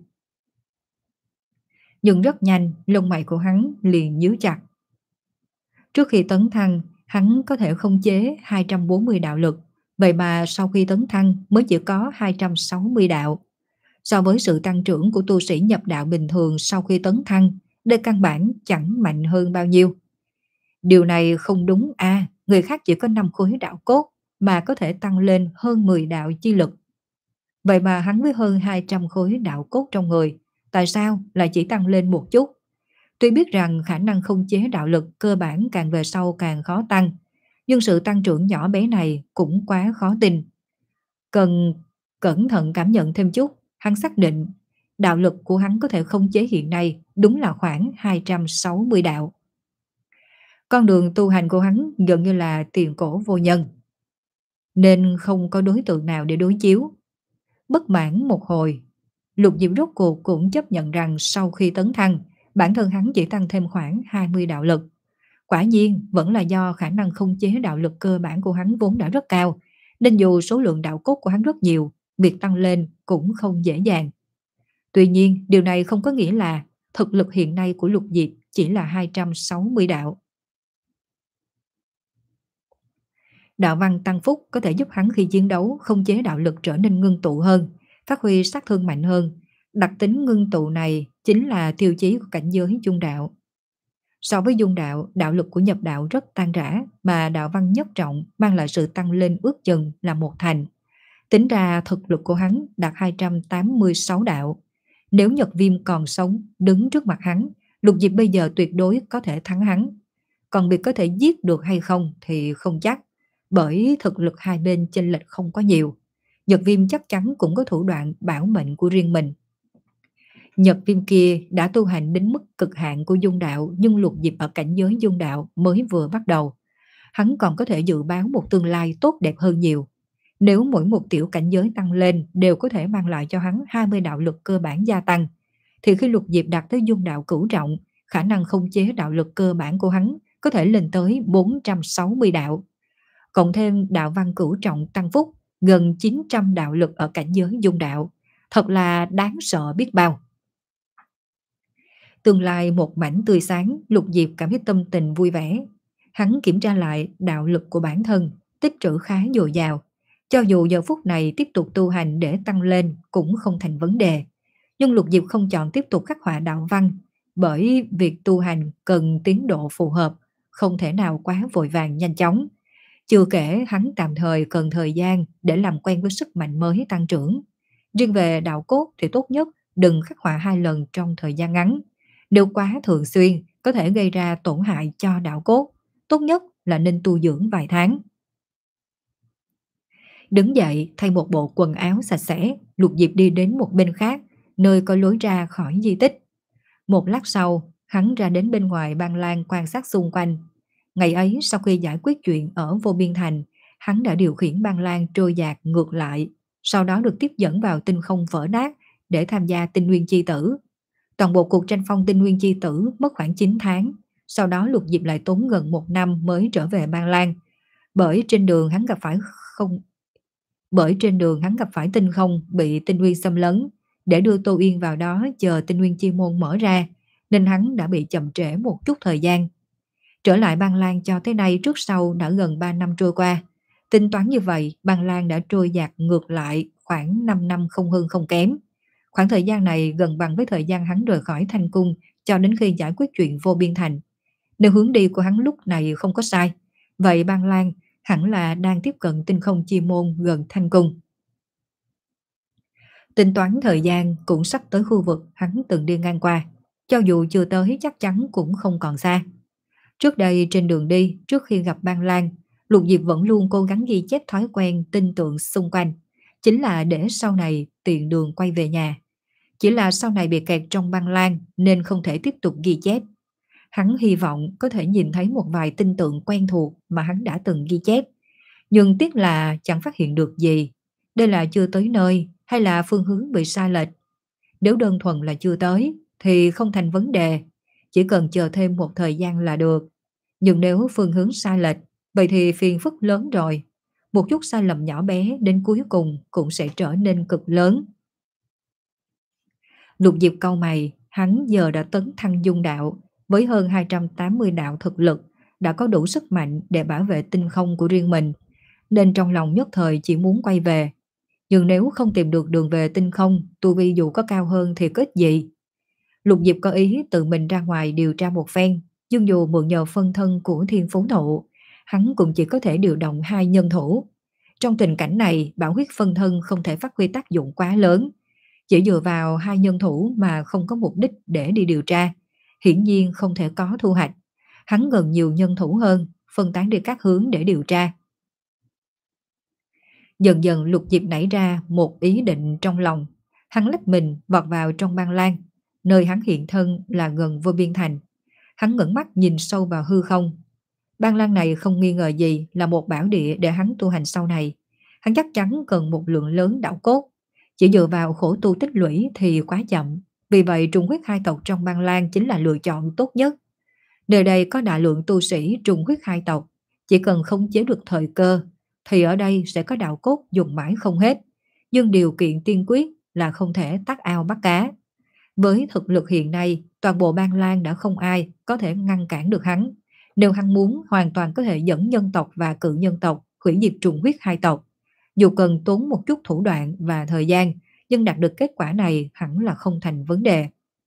Nhưng rất nhanh, lông mày của hắn liền nhíu chặt. Trước khi tấn thăng, hắn có thể khống chế hai trăm bốn mươi đạo lực, vậy mà sau khi tấn thăng mới chỉ có hai trăm sáu mươi đạo. So với sự tăng trưởng của tu sĩ nhập đạo bình thường sau khi tấn thăng, đây căn bản chẳng mạnh hơn bao nhiêu. Điều này không đúng à, người khác chỉ có năm khối đạo cốt mà có thể tăng lên hơn mười đạo chi lực. Vậy mà hắn với hơn hai trăm khối đạo cốt trong người, tại sao lại chỉ tăng lên một chút? Tuy biết rằng khả năng khống chế đạo lực cơ bản càng về sau càng khó tăng, nhưng sự tăng trưởng nhỏ bé này cũng quá khó tin. Cần cẩn thận cảm nhận thêm chút, hắn xác định đạo lực của hắn có thể khống chế hiện nay đúng là khoảng hai trăm sáu mươi đạo. Con đường tu hành của hắn gần như là tiền cổ vô nhân, nên không có đối tượng nào để đối chiếu. Bất mãn một hồi, Lục Diệp rốt cuộc cũng chấp nhận rằng sau khi tấn thăng, bản thân hắn chỉ tăng thêm khoảng hai mươi đạo lực. Quả nhiên vẫn là do khả năng khống chế đạo lực cơ bản của hắn vốn đã rất cao, nên dù số lượng đạo cốt của hắn rất nhiều, việc tăng lên cũng không dễ dàng. Tuy nhiên, điều này không có nghĩa là thực lực hiện nay của Lục Diệp chỉ là hai trăm sáu mươi đạo. Đạo văn tăng phúc có thể giúp hắn khi chiến đấu khống chế đạo lực trở nên ngưng tụ hơn, phát huy sát thương mạnh hơn. Đặc tính ngưng tụ này chính là tiêu chí của cảnh giới dung đạo. So với dung đạo, đạo lực của nhập đạo rất tan rã, mà đạo văn nhất trọng mang lại sự tăng lên ước chừng là một thành. Tính ra thực lực của hắn đạt hai trăm tám mươi sáu đạo. Nếu Nhật Viêm còn sống đứng trước mặt hắn, Lục Diệp bây giờ tuyệt đối có thể thắng hắn. Còn việc có thể giết được hay không thì không chắc, bởi thực lực hai bên chênh lệch không có nhiều. Nhật Viêm chắc chắn cũng có thủ đoạn bảo mệnh của riêng mình. Nhật Viêm kia đã tu hành đến mức cực hạn của dung đạo, nhưng Lục Diệp ở cảnh giới dung đạo mới vừa bắt đầu. Hắn còn có thể dự báo một tương lai tốt đẹp hơn nhiều. Nếu mỗi một tiểu cảnh giới tăng lên đều có thể mang lại cho hắn hai mươi đạo lực cơ bản gia tăng, thì khi Lục Diệp đạt tới dung đạo cửu trọng, khả năng khống chế đạo lực cơ bản của hắn có thể lên tới bốn trăm sáu mươi đạo. Cộng thêm đạo văn cửu trọng tăng phúc, gần chín trăm đạo lực ở cảnh giới dung đạo. Thật là đáng sợ biết bao. Tương lai một mảnh tươi sáng, Lục Diệp cảm thấy tâm tình vui vẻ. Hắn kiểm tra lại đạo lực của bản thân, tích trữ khá dồi dào. Cho dù giờ phút này tiếp tục tu hành để tăng lên cũng không thành vấn đề. Nhưng Lục Diệp không chọn tiếp tục khắc họa đạo văn, bởi việc tu hành cần tiến độ phù hợp, không thể nào quá vội vàng nhanh chóng. Chưa kể hắn tạm thời cần thời gian để làm quen với sức mạnh mới tăng trưởng. Riêng về đạo cốt thì tốt nhất đừng khắc họa hai lần trong thời gian ngắn. Nếu quá thường xuyên có thể gây ra tổn hại cho đạo cốt. Tốt nhất là nên tu dưỡng vài tháng. Đứng dậy thay một bộ quần áo sạch sẽ, Lục Diệp đi đến một bên khác, nơi có lối ra khỏi di tích. Một lát sau, hắn ra đến bên ngoài Băng Lan quan sát xung quanh. Ngày ấy sau khi giải quyết chuyện ở Vô Biên Thành, hắn đã điều khiển Băng Lan trôi dạt ngược lại, sau đó được tiếp dẫn vào tinh không vỡ nát để tham gia tinh nguyên chi tử. Toàn bộ cuộc tranh phong tinh nguyên chi tử mất khoảng chín tháng, sau đó Lục Diệp lại tốn gần một năm mới trở về Băng Lan. Bởi trên đường hắn gặp phải không bởi trên đường hắn gặp phải tinh không bị tinh nguyên xâm lấn, để đưa Tô Yên vào đó chờ tinh nguyên chi môn mở ra, nên hắn đã bị chậm trễ một chút thời gian. Trở lại Băng Lan cho tới nay trước sau đã gần ba năm trôi qua. Tính toán như vậy, Băng Lan đã trôi dạt ngược lại khoảng năm năm không hơn không kém. Khoảng thời gian này gần bằng với thời gian hắn rời khỏi Thanh Cung cho đến khi giải quyết chuyện Vô Biên Thành. Nếu hướng đi của hắn lúc này không có sai, vậy Băng Lan hẳn là đang tiếp cận tinh không chi môn gần Thanh Cung. Tính toán thời gian cũng sắp tới khu vực hắn từng đi ngang qua, cho dù chưa tới chắc chắn cũng không còn xa. Trước đây trên đường đi, trước khi gặp Băng Lan, Lục Diệp vẫn luôn cố gắng ghi chép thói quen tinh tượng xung quanh, chính là để sau này tiện đường quay về nhà. Chỉ là sau này bị kẹt trong Băng Lan nên không thể tiếp tục ghi chép. Hắn hy vọng có thể nhìn thấy một vài tinh tượng quen thuộc mà hắn đã từng ghi chép. Nhưng tiếc là chẳng phát hiện được gì. Đây là chưa tới nơi hay là phương hướng bị sai lệch? Nếu đơn thuần là chưa tới thì không thành vấn đề, chỉ cần chờ thêm một thời gian là được. Nhưng nếu phương hướng sai lệch, vậy thì phiền phức lớn rồi. Một chút sai lầm nhỏ bé đến cuối cùng cũng sẽ trở nên cực lớn. Lục Diệp cau mày, hắn giờ đã tấn thăng dung đạo, với hơn hai trăm tám mươi đạo thực lực, đã có đủ sức mạnh để bảo vệ tinh không của riêng mình, nên trong lòng nhất thời chỉ muốn quay về. Nhưng nếu không tìm được đường về tinh không, tu vi dù có cao hơn thì có ích gì. Lục Diệp có ý tự mình ra ngoài điều tra một phen, nhưng dù mượn nhờ phân thân của Thiên Phú Thụ, hắn cũng chỉ có thể điều động hai nhân thủ. Trong tình cảnh này, bảo huyết phân thân không thể phát huy tác dụng quá lớn. Chỉ dựa vào hai nhân thủ mà không có mục đích để đi điều tra, hiển nhiên không thể có thu hoạch. Hắn cần nhiều nhân thủ hơn, phân tán đi các hướng để điều tra. Dần dần Lục Diệp nảy ra một ý định trong lòng. Hắn lách mình vọt vào trong Băng Lan. Nơi hắn hiện thân là gần Vô Biên Thành. Hắn ngẩng mắt nhìn sâu vào hư không. Ban Lăng này không nghi ngờ gì là một bảo địa để hắn tu hành sau này. Hắn chắc chắn cần một lượng lớn đạo cốt. Chỉ dựa vào khổ tu tích lũy thì quá chậm. Vì vậy trùng huyết hai tộc trong Ban Lang chính là lựa chọn tốt nhất. Nơi đây có đại lượng tu sĩ trùng huyết hai tộc. Chỉ cần khống chế được thời cơ thì ở đây sẽ có đạo cốt dùng mãi không hết. Nhưng điều kiện tiên quyết là không thể tắt ao bắt cá. Với thực lực hiện nay, toàn bộ Ban Lang đã không ai có thể ngăn cản được hắn. Nếu hắn muốn, hoàn toàn có thể dẫn nhân tộc và cự nhân tộc hủy diệt trùng huyết hai tộc. Dù cần tốn một chút thủ đoạn và thời gian, nhưng đạt được kết quả này hẳn là không thành vấn đề.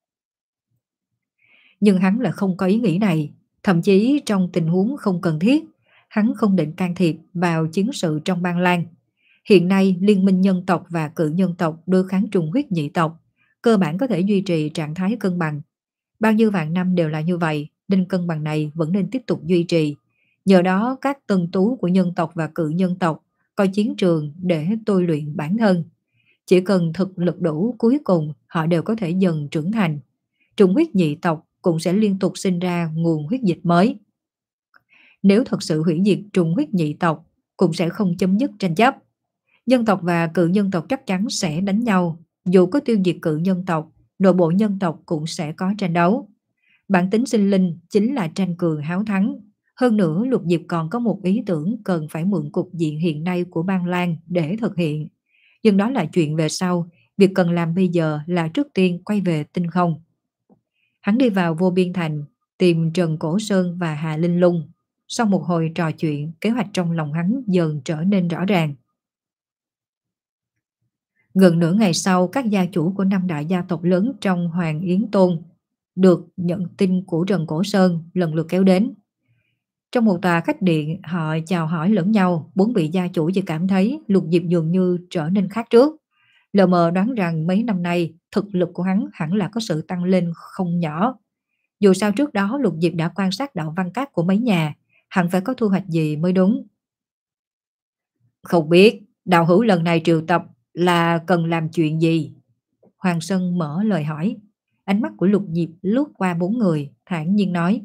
Nhưng hắn là không có ý nghĩ này, thậm chí trong tình huống không cần thiết, hắn không định can thiệp vào chiến sự trong Ban Lang. Hiện nay, liên minh nhân tộc và cự nhân tộc đối kháng trùng huyết nhị tộc, cơ bản có thể duy trì trạng thái cân bằng. Bao nhiêu vạn năm đều là như vậy, nên cân bằng này vẫn nên tiếp tục duy trì. Nhờ đó các tân tú của nhân tộc và cự nhân tộc coi chiến trường để tôi luyện bản thân. Chỉ cần thực lực đủ, cuối cùng họ đều có thể dần trưởng thành. Trùng huyết nhị tộc cũng sẽ liên tục sinh ra nguồn huyết dịch mới. Nếu thật sự hủy diệt trùng huyết nhị tộc, cũng sẽ không chấm dứt tranh chấp. Nhân tộc và cự nhân tộc chắc chắn sẽ đánh nhau. Dù có tiêu diệt cự nhân tộc, nội bộ nhân tộc cũng sẽ có tranh đấu. Bản tính sinh linh chính là tranh cường háo thắng. Hơn nữa, Lục Diệp còn có một ý tưởng cần phải mượn cục diện hiện nay của Ban Lang để thực hiện. Nhưng đó là chuyện về sau, việc cần làm bây giờ là trước tiên quay về tinh không. Hắn đi vào Vô Biên Thành, tìm Trần Cổ Sơn và Hà Linh Lung. Sau một hồi trò chuyện, kế hoạch trong lòng hắn dần trở nên rõ ràng. Gần nửa ngày sau, các gia chủ của năm đại gia tộc lớn trong Hoàng Yến Tôn được nhận tin của Trần Cổ Sơn lần lượt kéo đến. Trong một tòa khách điện, họ chào hỏi lẫn nhau, bốn vị gia chủ chỉ cảm thấy Lục Diệp dường như trở nên khác trước. Lờ mờ đoán rằng mấy năm nay thực lực của hắn hẳn là có sự tăng lên không nhỏ. Dù sao trước đó Lục Diệp đã quan sát đạo văn các của mấy nhà, hẳn phải có thu hoạch gì mới đúng. Không biết đạo hữu lần này triệu tập là cần làm chuyện gì? Hoàng Sơn mở lời hỏi. Ánh mắt của Lục Diệp lướt qua bốn người, thản nhiên nói.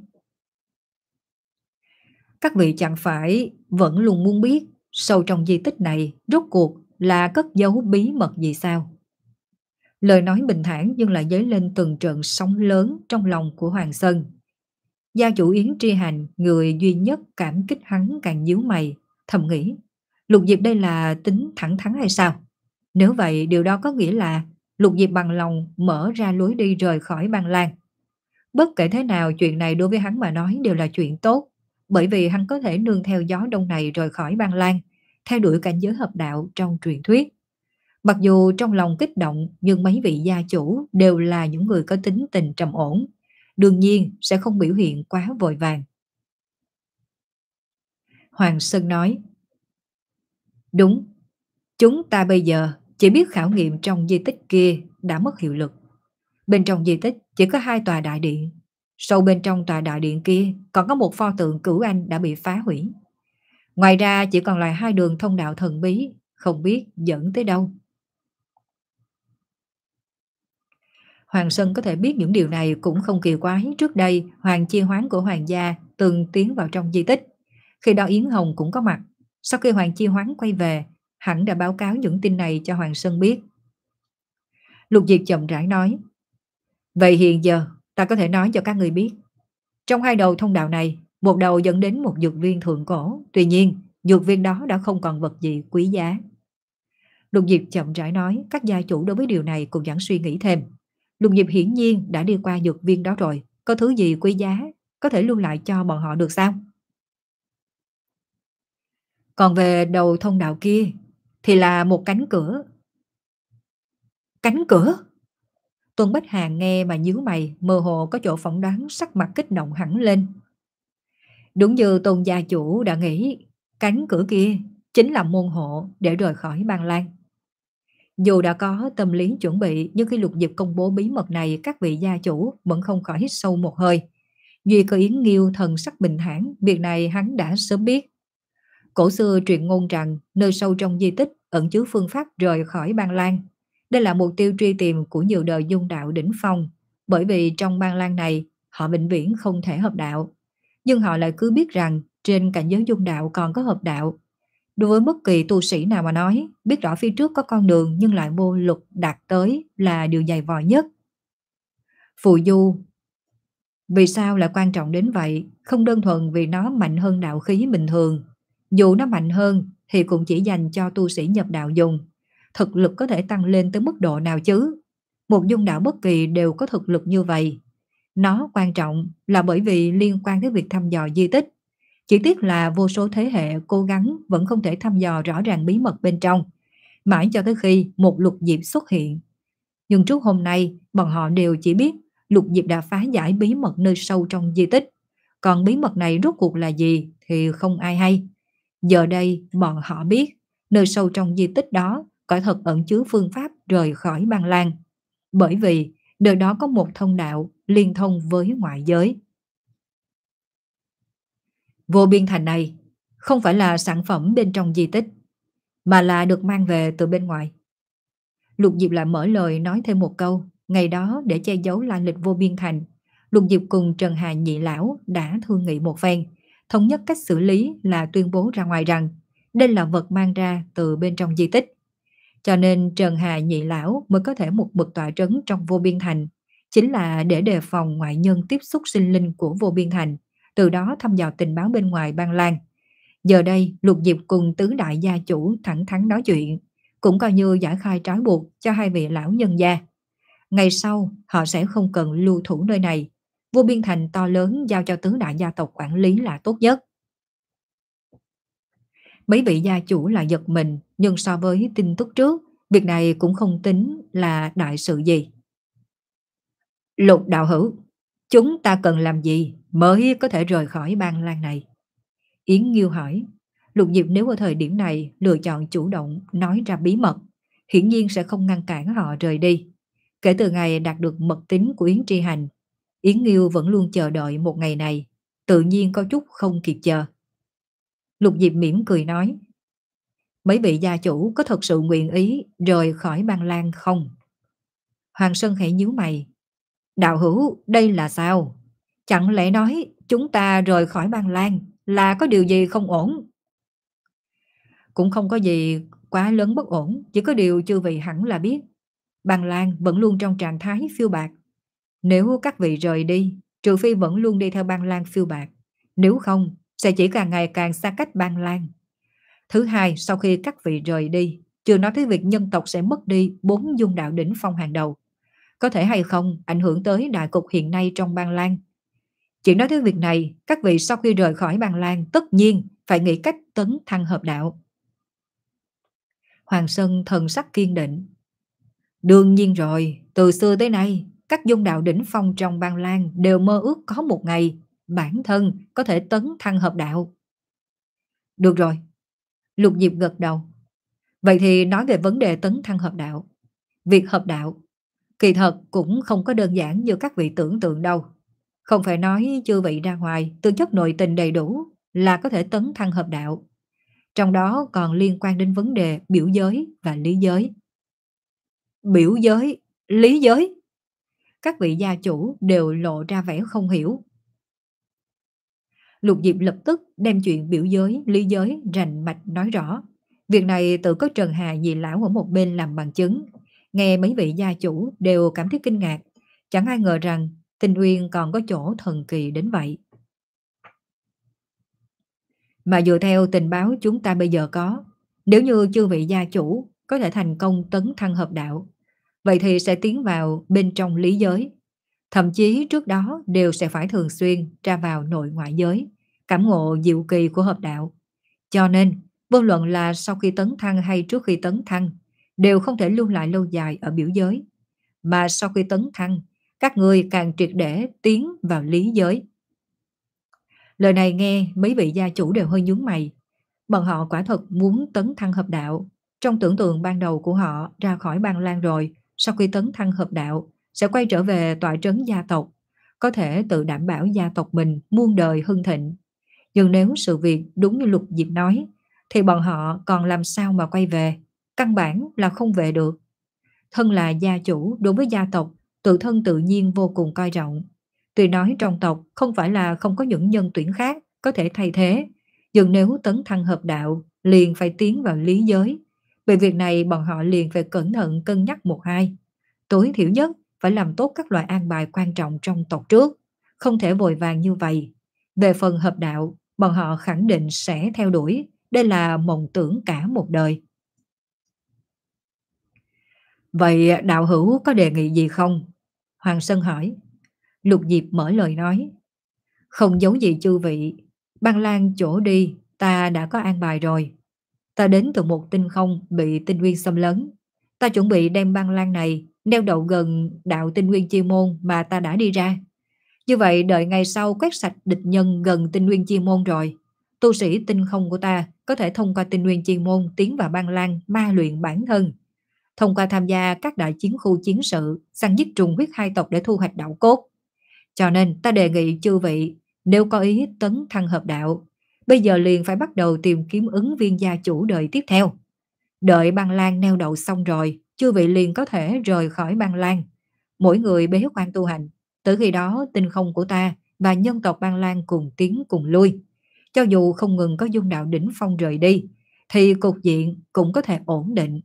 Các vị chẳng phải vẫn luôn muốn biết sâu trong di tích này rốt cuộc là cất giấu bí mật gì sao? Lời nói bình thản nhưng lại dấy lên từng trận sóng lớn trong lòng của Hoàng Sơn. Gia chủ Yến Tri Hành, người duy nhất cảm kích hắn càng nhíu mày, thầm nghĩ. Lục Diệp đây là tính thẳng thắn hay sao? Nếu vậy điều đó có nghĩa là Lục Diệp bằng lòng mở ra lối đi rời khỏi Ban Lang. Bất kể thế nào chuyện này đối với hắn mà nói đều là chuyện tốt, bởi vì hắn có thể nương theo gió đông này rời khỏi Ban Lang, theo đuổi cảnh giới hợp đạo trong truyền thuyết. Mặc dù trong lòng kích động nhưng mấy vị gia chủ đều là những người có tính tình trầm ổn, đương nhiên sẽ không biểu hiện quá vội vàng. Hoàng Sơn nói. Đúng, chúng ta bây giờ chỉ biết khảo nghiệm trong di tích kia đã mất hiệu lực. Bên trong di tích chỉ có hai tòa đại điện. Sâu bên trong tòa đại điện kia còn có một pho tượng Cửu Anh đã bị phá hủy. Ngoài ra chỉ còn lại hai đường thông đạo thần bí, không biết dẫn tới đâu. Hoàng Sơn có thể biết những điều này cũng không kỳ quái. Trước đây Hoàng Chi Hoán của Hoàng gia từng tiến vào trong di tích. Khi đó Yến Hồng cũng có mặt. Sau khi Hoàng Chi Hoán quay về, hẳn đã báo cáo những tin này cho Hoàng Sơn biết. Lục Diệp chậm rãi nói. Vậy hiện giờ ta có thể nói cho các người biết. Trong hai đầu thông đạo này, một đầu dẫn đến một dược viên thượng cổ. Tuy nhiên, dược viên đó đã không còn vật gì quý giá. Lục Diệp chậm rãi nói. Các gia chủ đối với điều này cũng chẳng suy nghĩ thêm. Lục Diệp hiển nhiên đã đi qua dược viên đó rồi. Có thứ gì quý giá có thể lưu lại cho bọn họ được sao? Còn về đầu thông đạo kia thì là một cánh cửa. Cánh cửa? Tôn Bách Hàn nghe mà nhíu mày, mơ hồ có chỗ phỏng đoán, sắc mặt kích động hẳn lên. Đúng như Tôn gia chủ đã nghĩ, cánh cửa kia chính là môn hộ để rời khỏi Ban Lang. Dù đã có tâm lý chuẩn bị, nhưng khi Lục Diệp công bố bí mật này, các vị gia chủ vẫn không khỏi hít sâu một hơi. Duy có Yến Nghiêu thần sắc bình thản, việc này hắn đã sớm biết. Cổ xưa truyền ngôn rằng nơi sâu trong di tích ẩn chứa phương pháp rời khỏi Ban Lang. Đây là mục tiêu truy tìm của nhiều đời dung đạo đỉnh phong, bởi vì trong Ban Lang này họ vĩnh viễn không thể hợp đạo. Nhưng họ lại cứ biết rằng trên cảnh giới dung đạo còn có hợp đạo. Đối với bất kỳ tu sĩ nào mà nói, biết rõ phía trước có con đường nhưng lại vô luật đạt tới là điều dày vò nhất. Phù du vì sao lại quan trọng đến vậy? Không đơn thuần vì nó mạnh hơn đạo khí bình thường. Dù nó mạnh hơn thì cũng chỉ dành cho tu sĩ nhập đạo dùng. Thực lực có thể tăng lên tới mức độ nào chứ? Một dung đạo bất kỳ đều có thực lực như vậy. Nó quan trọng là bởi vì liên quan đến việc thăm dò di tích. Chỉ tiếc là vô số thế hệ cố gắng vẫn không thể thăm dò rõ ràng bí mật bên trong. Mãi cho tới khi một lục diệp xuất hiện. Nhưng trước hôm nay, bọn họ đều chỉ biết lục diệp đã phá giải bí mật nơi sâu trong di tích. Còn bí mật này rốt cuộc là gì thì không ai hay. Giờ đây bọn họ biết nơi sâu trong di tích đó quả thật ẩn chứa phương pháp rời khỏi Ban Lang. Bởi vì nơi đó có một thông đạo liên thông với ngoại giới. Vô biên thành này không phải là sản phẩm bên trong di tích, mà là được mang về từ bên ngoài. Lục Diệp lại mở lời nói thêm một câu. Ngày đó để che giấu lai lịch vô biên thành, Lục Diệp cùng Trần Hà nhị lão đã thương nghị một phen, thống nhất cách xử lý là tuyên bố ra ngoài rằng đây là vật mang ra từ bên trong di tích. Cho nên Trần Hà nhị lão mới có thể một mực tọa trấn trong vô biên thành, chính là để đề phòng ngoại nhân tiếp xúc sinh linh của vô biên thành, từ đó thăm dò tình báo bên ngoài Ban Lang. Giờ đây Lục Diệp cùng tứ đại gia chủ thẳng thắn nói chuyện, cũng coi như giải khai trói buộc cho hai vị lão nhân gia. Ngày sau họ sẽ không cần lưu thủ nơi này, vô biên thành to lớn giao cho tứ đại gia tộc quản lý là tốt nhất. Mấy vị gia chủ là giật mình, nhưng so với tin tức trước, việc này cũng không tính là đại sự gì. Lục đạo hữu, chúng ta cần làm gì mới có thể rời khỏi Ban Lang này? Yến Nghiêu hỏi. Lục Diệp nếu ở thời điểm này lựa chọn chủ động nói ra bí mật, hiển nhiên sẽ không ngăn cản họ rời đi. Kể từ ngày đạt được mật tín của Yến Tri Hành, Yến Nghiêu vẫn luôn chờ đợi một ngày này, tự nhiên có chút không kịp chờ. Lục Diệp mỉm cười nói, mấy vị gia chủ có thật sự nguyện ý rời khỏi Ban Lang không? Hoàng Sơn khẽ nhíu mày. Đạo hữu, đây là sao? Chẳng lẽ nói chúng ta rời khỏi Ban Lang là có điều gì không ổn? Cũng không có gì quá lớn bất ổn, chỉ có điều chư vị hẳn là biết. Ban Lang vẫn luôn trong trạng thái phiêu bạt. Nếu các vị rời đi, trừ phi vẫn luôn đi theo Ban Lang phiêu bạt. Nếu không, sẽ chỉ càng ngày càng xa cách Ban Lang. Thứ hai, sau khi các vị rời đi, chưa nói tới việc nhân tộc sẽ mất đi bốn dung đạo đỉnh phong hàng đầu. Có thể hay không ảnh hưởng tới đại cục hiện nay trong Ban Lang. Chỉ nói tới việc này, các vị sau khi rời khỏi Ban Lang tất nhiên phải nghĩ cách tấn thăng hợp đạo. Hoàng Sơn thần sắc kiên định. Đương nhiên rồi, từ xưa tới nay, các dung đạo đỉnh phong trong Ban Lang đều mơ ước có một ngày bản thân có thể tấn thăng hợp đạo. Được rồi, Lục Diệp gật đầu. Vậy thì nói về vấn đề tấn thăng hợp đạo. Việc hợp đạo, kỳ thật cũng không có đơn giản như các vị tưởng tượng đâu. Không phải nói chư vị ra ngoài tư chất nội tình đầy đủ là có thể tấn thăng hợp đạo. Trong đó còn liên quan đến vấn đề biểu giới và lý giới. Biểu giới, lý giới. Các vị gia chủ đều lộ ra vẻ không hiểu. Lục Diệp lập tức đem chuyện biểu giới, lý giới rành mạch nói rõ. Việc này tự có Trần Hà nhị lão ở một bên làm bằng chứng. Nghe mấy vị gia chủ đều cảm thấy kinh ngạc. Chẳng ai ngờ rằng Tinh Uyên còn có chỗ thần kỳ đến vậy. Mà dựa theo tình báo chúng ta bây giờ có, nếu như chư vị gia chủ có thể thành công tấn thăng hợp đạo, vậy thì sẽ tiến vào bên trong lý giới. Thậm chí trước đó đều sẽ phải thường xuyên ra vào nội ngoại giới, cảm ngộ diệu kỳ của hợp đạo. Cho nên, vô luận là sau khi tấn thăng hay trước khi tấn thăng, đều không thể lưu lại lâu dài ở biểu giới. Mà sau khi tấn thăng, các người càng triệt để tiến vào lý giới. Lời này nghe mấy vị gia chủ đều hơi nhướng mày. Bọn họ quả thật muốn tấn thăng hợp đạo. Trong tưởng tượng ban đầu của họ ra khỏi Ban Lang rồi, sau khi tấn thăng hợp đạo, sẽ quay trở về tọa trấn gia tộc, có thể tự đảm bảo gia tộc mình muôn đời hưng thịnh. Nhưng nếu sự việc đúng như Lục Diệp nói, thì bọn họ còn làm sao mà quay về, căn bản là không về được. Thân là gia chủ đối với gia tộc, tự thân tự nhiên vô cùng coi trọng. Tuy nói trong tộc không phải là không có những nhân tuyển khác có thể thay thế, nhưng nếu tấn thăng hợp đạo liền phải tiến vào lý giới. Về việc này bọn họ liền phải cẩn thận cân nhắc một hai. Tối thiểu nhất phải làm tốt các loại an bài quan trọng trong tộc trước, không thể vội vàng như vậy. Về phần hợp đạo, bọn họ khẳng định sẽ theo đuổi, đây là mộng tưởng cả một đời. Vậy đạo hữu có đề nghị gì không? Hoàng Sơn hỏi. Lục Diệp mở lời nói. Không giấu gì chư vị, Băng Lan chỗ đi ta đã có an bài rồi. Ta đến từ một tinh không bị tinh nguyên xâm lấn. Ta chuẩn bị đem Băng Lan này neo đậu gần đạo tinh nguyên chi môn mà ta đã đi ra. Như vậy đợi ngày sau quét sạch địch nhân gần tinh nguyên chi môn rồi, tu sĩ tinh không của ta có thể thông qua tinh nguyên chi môn tiến vào Băng Lan ma luyện bản thân. Thông qua tham gia các đại chiến khu chiến sự, săn giết trùng huyết hai tộc để thu hoạch đạo cốt. Cho nên ta đề nghị chư vị, nếu có ý tấn thăng hợp đạo, bây giờ liền phải bắt đầu tìm kiếm ứng viên gia chủ đời tiếp theo. Đợi Băng Lan neo đậu xong rồi, chư vị liền có thể rời khỏi Băng Lan. Mỗi người bế quan tu hành, từ khi đó tinh không của ta và nhân tộc Băng Lan cùng tiến cùng lui. Cho dù không ngừng có dung đạo đỉnh phong rời đi, thì cục diện cũng có thể ổn định.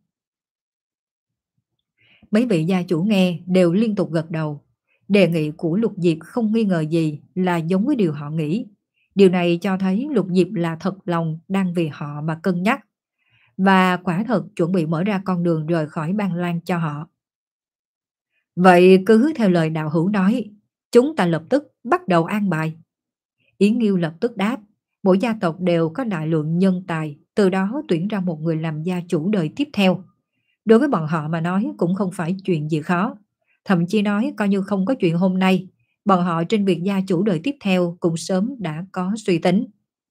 Mấy vị gia chủ nghe đều liên tục gật đầu. Đề nghị của Lục Diệp không nghi ngờ gì là giống với điều họ nghĩ. Điều này cho thấy Lục Diệp là thật lòng đang vì họ mà cân nhắc, và quả thật chuẩn bị mở ra con đường rời khỏi Băng Lan cho họ. Vậy cứ theo lời đạo hữu nói, chúng ta lập tức bắt đầu an bài. Yến Nghiêu lập tức đáp, mỗi gia tộc đều có đại lượng nhân tài, từ đó tuyển ra một người làm gia chủ đời tiếp theo. Đối với bọn họ mà nói cũng không phải chuyện gì khó. Thậm chí nói coi như không có chuyện hôm nay, bọn họ trên việc gia chủ đời tiếp theo cũng sớm đã có suy tính.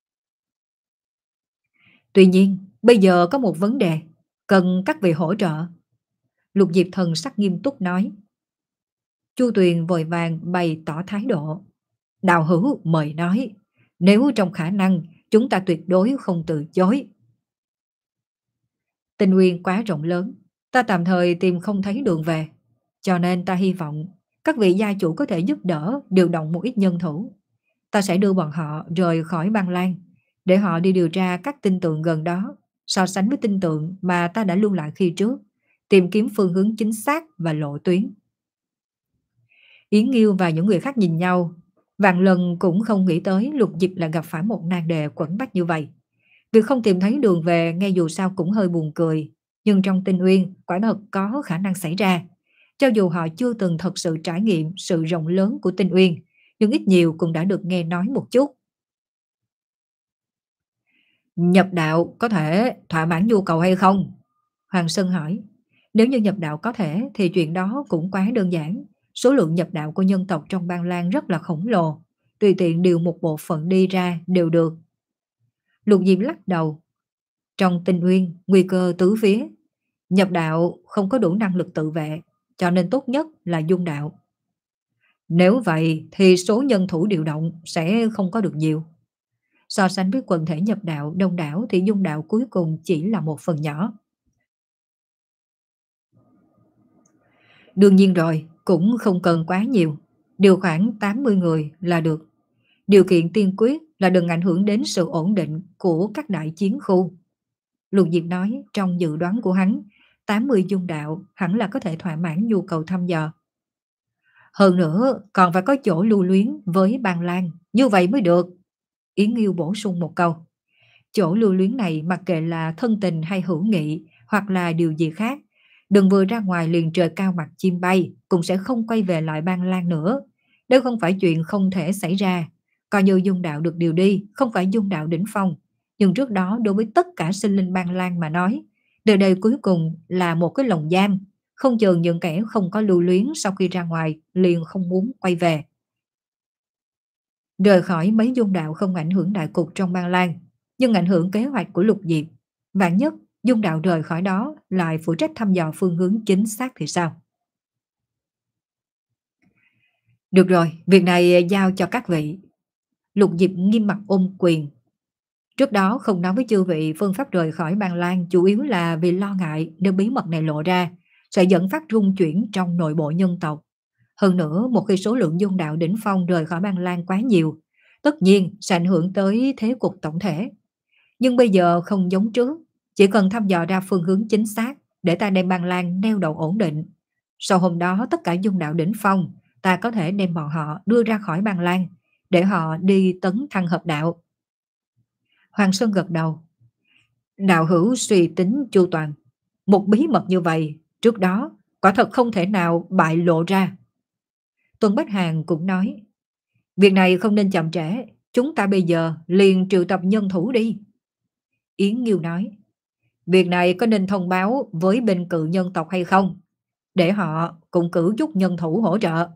Tuy nhiên, bây giờ có một vấn đề, cần các vị hỗ trợ. Lục Diệp thần sắc nghiêm túc nói. Chu Tuyền vội vàng bày tỏ thái độ. Đạo hữu mời nói, nếu trong khả năng, chúng ta tuyệt đối không từ chối. Tinh nguyên quá rộng lớn, ta tạm thời tìm không thấy đường về, cho nên ta hy vọng các vị gia chủ có thể giúp đỡ điều động một ít nhân thủ. Ta sẽ đưa bọn họ rời khỏi Băng Lan, để họ đi điều tra các tinh tượng gần đó, so sánh với tinh tượng mà ta đã lưu lại khi trước, tìm kiếm phương hướng chính xác và lộ tuyến. Yến Nghiêu và những người khác nhìn nhau, vạn lần cũng không nghĩ tới Lục Diệp lại gặp phải một nan đề quẩn bách như vậy. Việc không tìm thấy đường về nghe dù sao cũng hơi buồn cười, nhưng trong Tinh Uyên quả thật có khả năng xảy ra. Cho dù họ chưa từng thật sự trải nghiệm sự rộng lớn của Tinh Uyên, nhưng ít nhiều cũng đã được nghe nói một chút. Nhập đạo có thể thỏa mãn nhu cầu hay không? Hoàng Sơn hỏi. Nếu như nhập đạo có thể thì chuyện đó cũng quá đơn giản. Số lượng nhập đạo của nhân tộc trong Băng Lan rất là khổng lồ, tùy tiện điều một bộ phận đi ra đều được. Lục Diệp lắc đầu. Trong Tinh Uyên, nguy cơ tứ phía. Nhập đạo không có đủ năng lực tự vệ, cho nên tốt nhất là dung đạo. Nếu vậy thì số nhân thủ điều động sẽ không có được nhiều. So sánh với quần thể nhập đạo đông đảo thì dung đạo cuối cùng chỉ là một phần nhỏ. Đương nhiên rồi, cũng không cần quá nhiều. Điều khoảng tám mươi người là được. Điều kiện tiên quyết là đừng ảnh hưởng đến sự ổn định của các đại chiến khu. Lục Diệp nói trong dự đoán của hắn, tám mươi dung đạo hẳn là có thể thỏa mãn nhu cầu thăm dò. Hơn nữa còn phải có chỗ lưu luyến với Băng Lan, như vậy mới được. Yến Nghiêu bổ sung một câu. Chỗ lưu luyến này mặc kệ là thân tình hay hữu nghị hoặc là điều gì khác, đừng vừa ra ngoài liền trời cao mặt chim bay, cũng sẽ không quay về lại Băng Lan nữa. Đây không phải chuyện không thể xảy ra. Coi như dung đạo được điều đi, không phải dung đạo đỉnh phong, nhưng trước đó đối với tất cả sinh linh Băng Lan mà nói, đời đây cuối cùng là một cái lồng giam, không chừng những kẻ không có lưu luyến sau khi ra ngoài liền không muốn quay về. Rời khỏi mấy dung đạo không ảnh hưởng đại cục trong Băng Lan, nhưng ảnh hưởng kế hoạch của Lục Diệp. Vạn nhất dung đạo rời khỏi đó lại phụ trách thăm dò phương hướng chính xác thì sao? Được rồi, việc này giao cho các vị. Lục Diệp nghiêm mặt ôm quyền. Trước đó không nói với chư vị phương pháp rời khỏi Băng Lan chủ yếu là vì lo ngại nếu bí mật này lộ ra sẽ dẫn phát rung chuyển trong nội bộ nhân tộc. Hơn nữa, một khi số lượng dung đạo đỉnh phong rời khỏi Băng Lan quá nhiều, tất nhiên sẽ ảnh hưởng tới thế cục tổng thể. Nhưng bây giờ không giống trước, chỉ cần thăm dò ra phương hướng chính xác để ta đem Băng Lan neo đậu ổn định. Sau hôm đó tất cả dung đạo đỉnh phong, ta có thể đem bọn họ đưa ra khỏi Băng Lan, để họ đi tấn thăng hợp đạo. Hoàng Sơn gật đầu. Đạo hữu suy tính chu toàn. Một bí mật như vậy, trước đó, quả thật không thể nào bại lộ ra. Tuân Bách Hàn cũng nói, việc này không nên chậm trễ, chúng ta bây giờ liền triệu tập nhân thủ đi. Yến Nghiêu nói, việc này có nên thông báo với bên cự nhân tộc hay không? Để họ cũng cử chút nhân thủ hỗ trợ.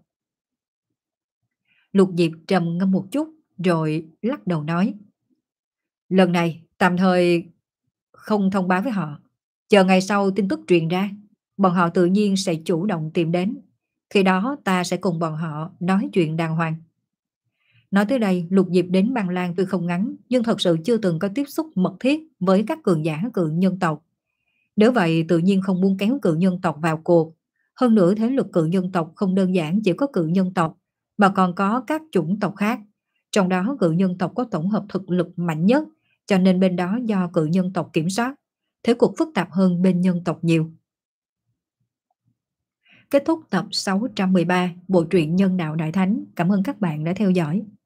Lục Diệp trầm ngâm một chút, rồi lắc đầu nói, lần này tạm thời không thông báo với họ. Chờ ngày sau tin tức truyền ra, bọn họ tự nhiên sẽ chủ động tìm đến. Khi đó ta sẽ cùng bọn họ nói chuyện đàng hoàng. Nói tới đây, Lục Diệp đến Băng Lan tuy không ngắn, nhưng thật sự chưa từng có tiếp xúc mật thiết với các cường giả cự nhân tộc. Nếu vậy tự nhiên không muốn kéo cự nhân tộc vào cuộc. Hơn nữa thế lực cự nhân tộc không đơn giản chỉ có cự nhân tộc, mà còn có các chủng tộc khác. Trong đó cự nhân tộc có tổng hợp thực lực mạnh nhất, cho nên bên đó do cự nhân tộc kiểm soát. Thế cục phức tạp hơn bên nhân tộc nhiều. Kết thúc tập sáu trăm mười ba bộ truyện Nhân Đạo Đại Thánh. Cảm ơn các bạn đã theo dõi.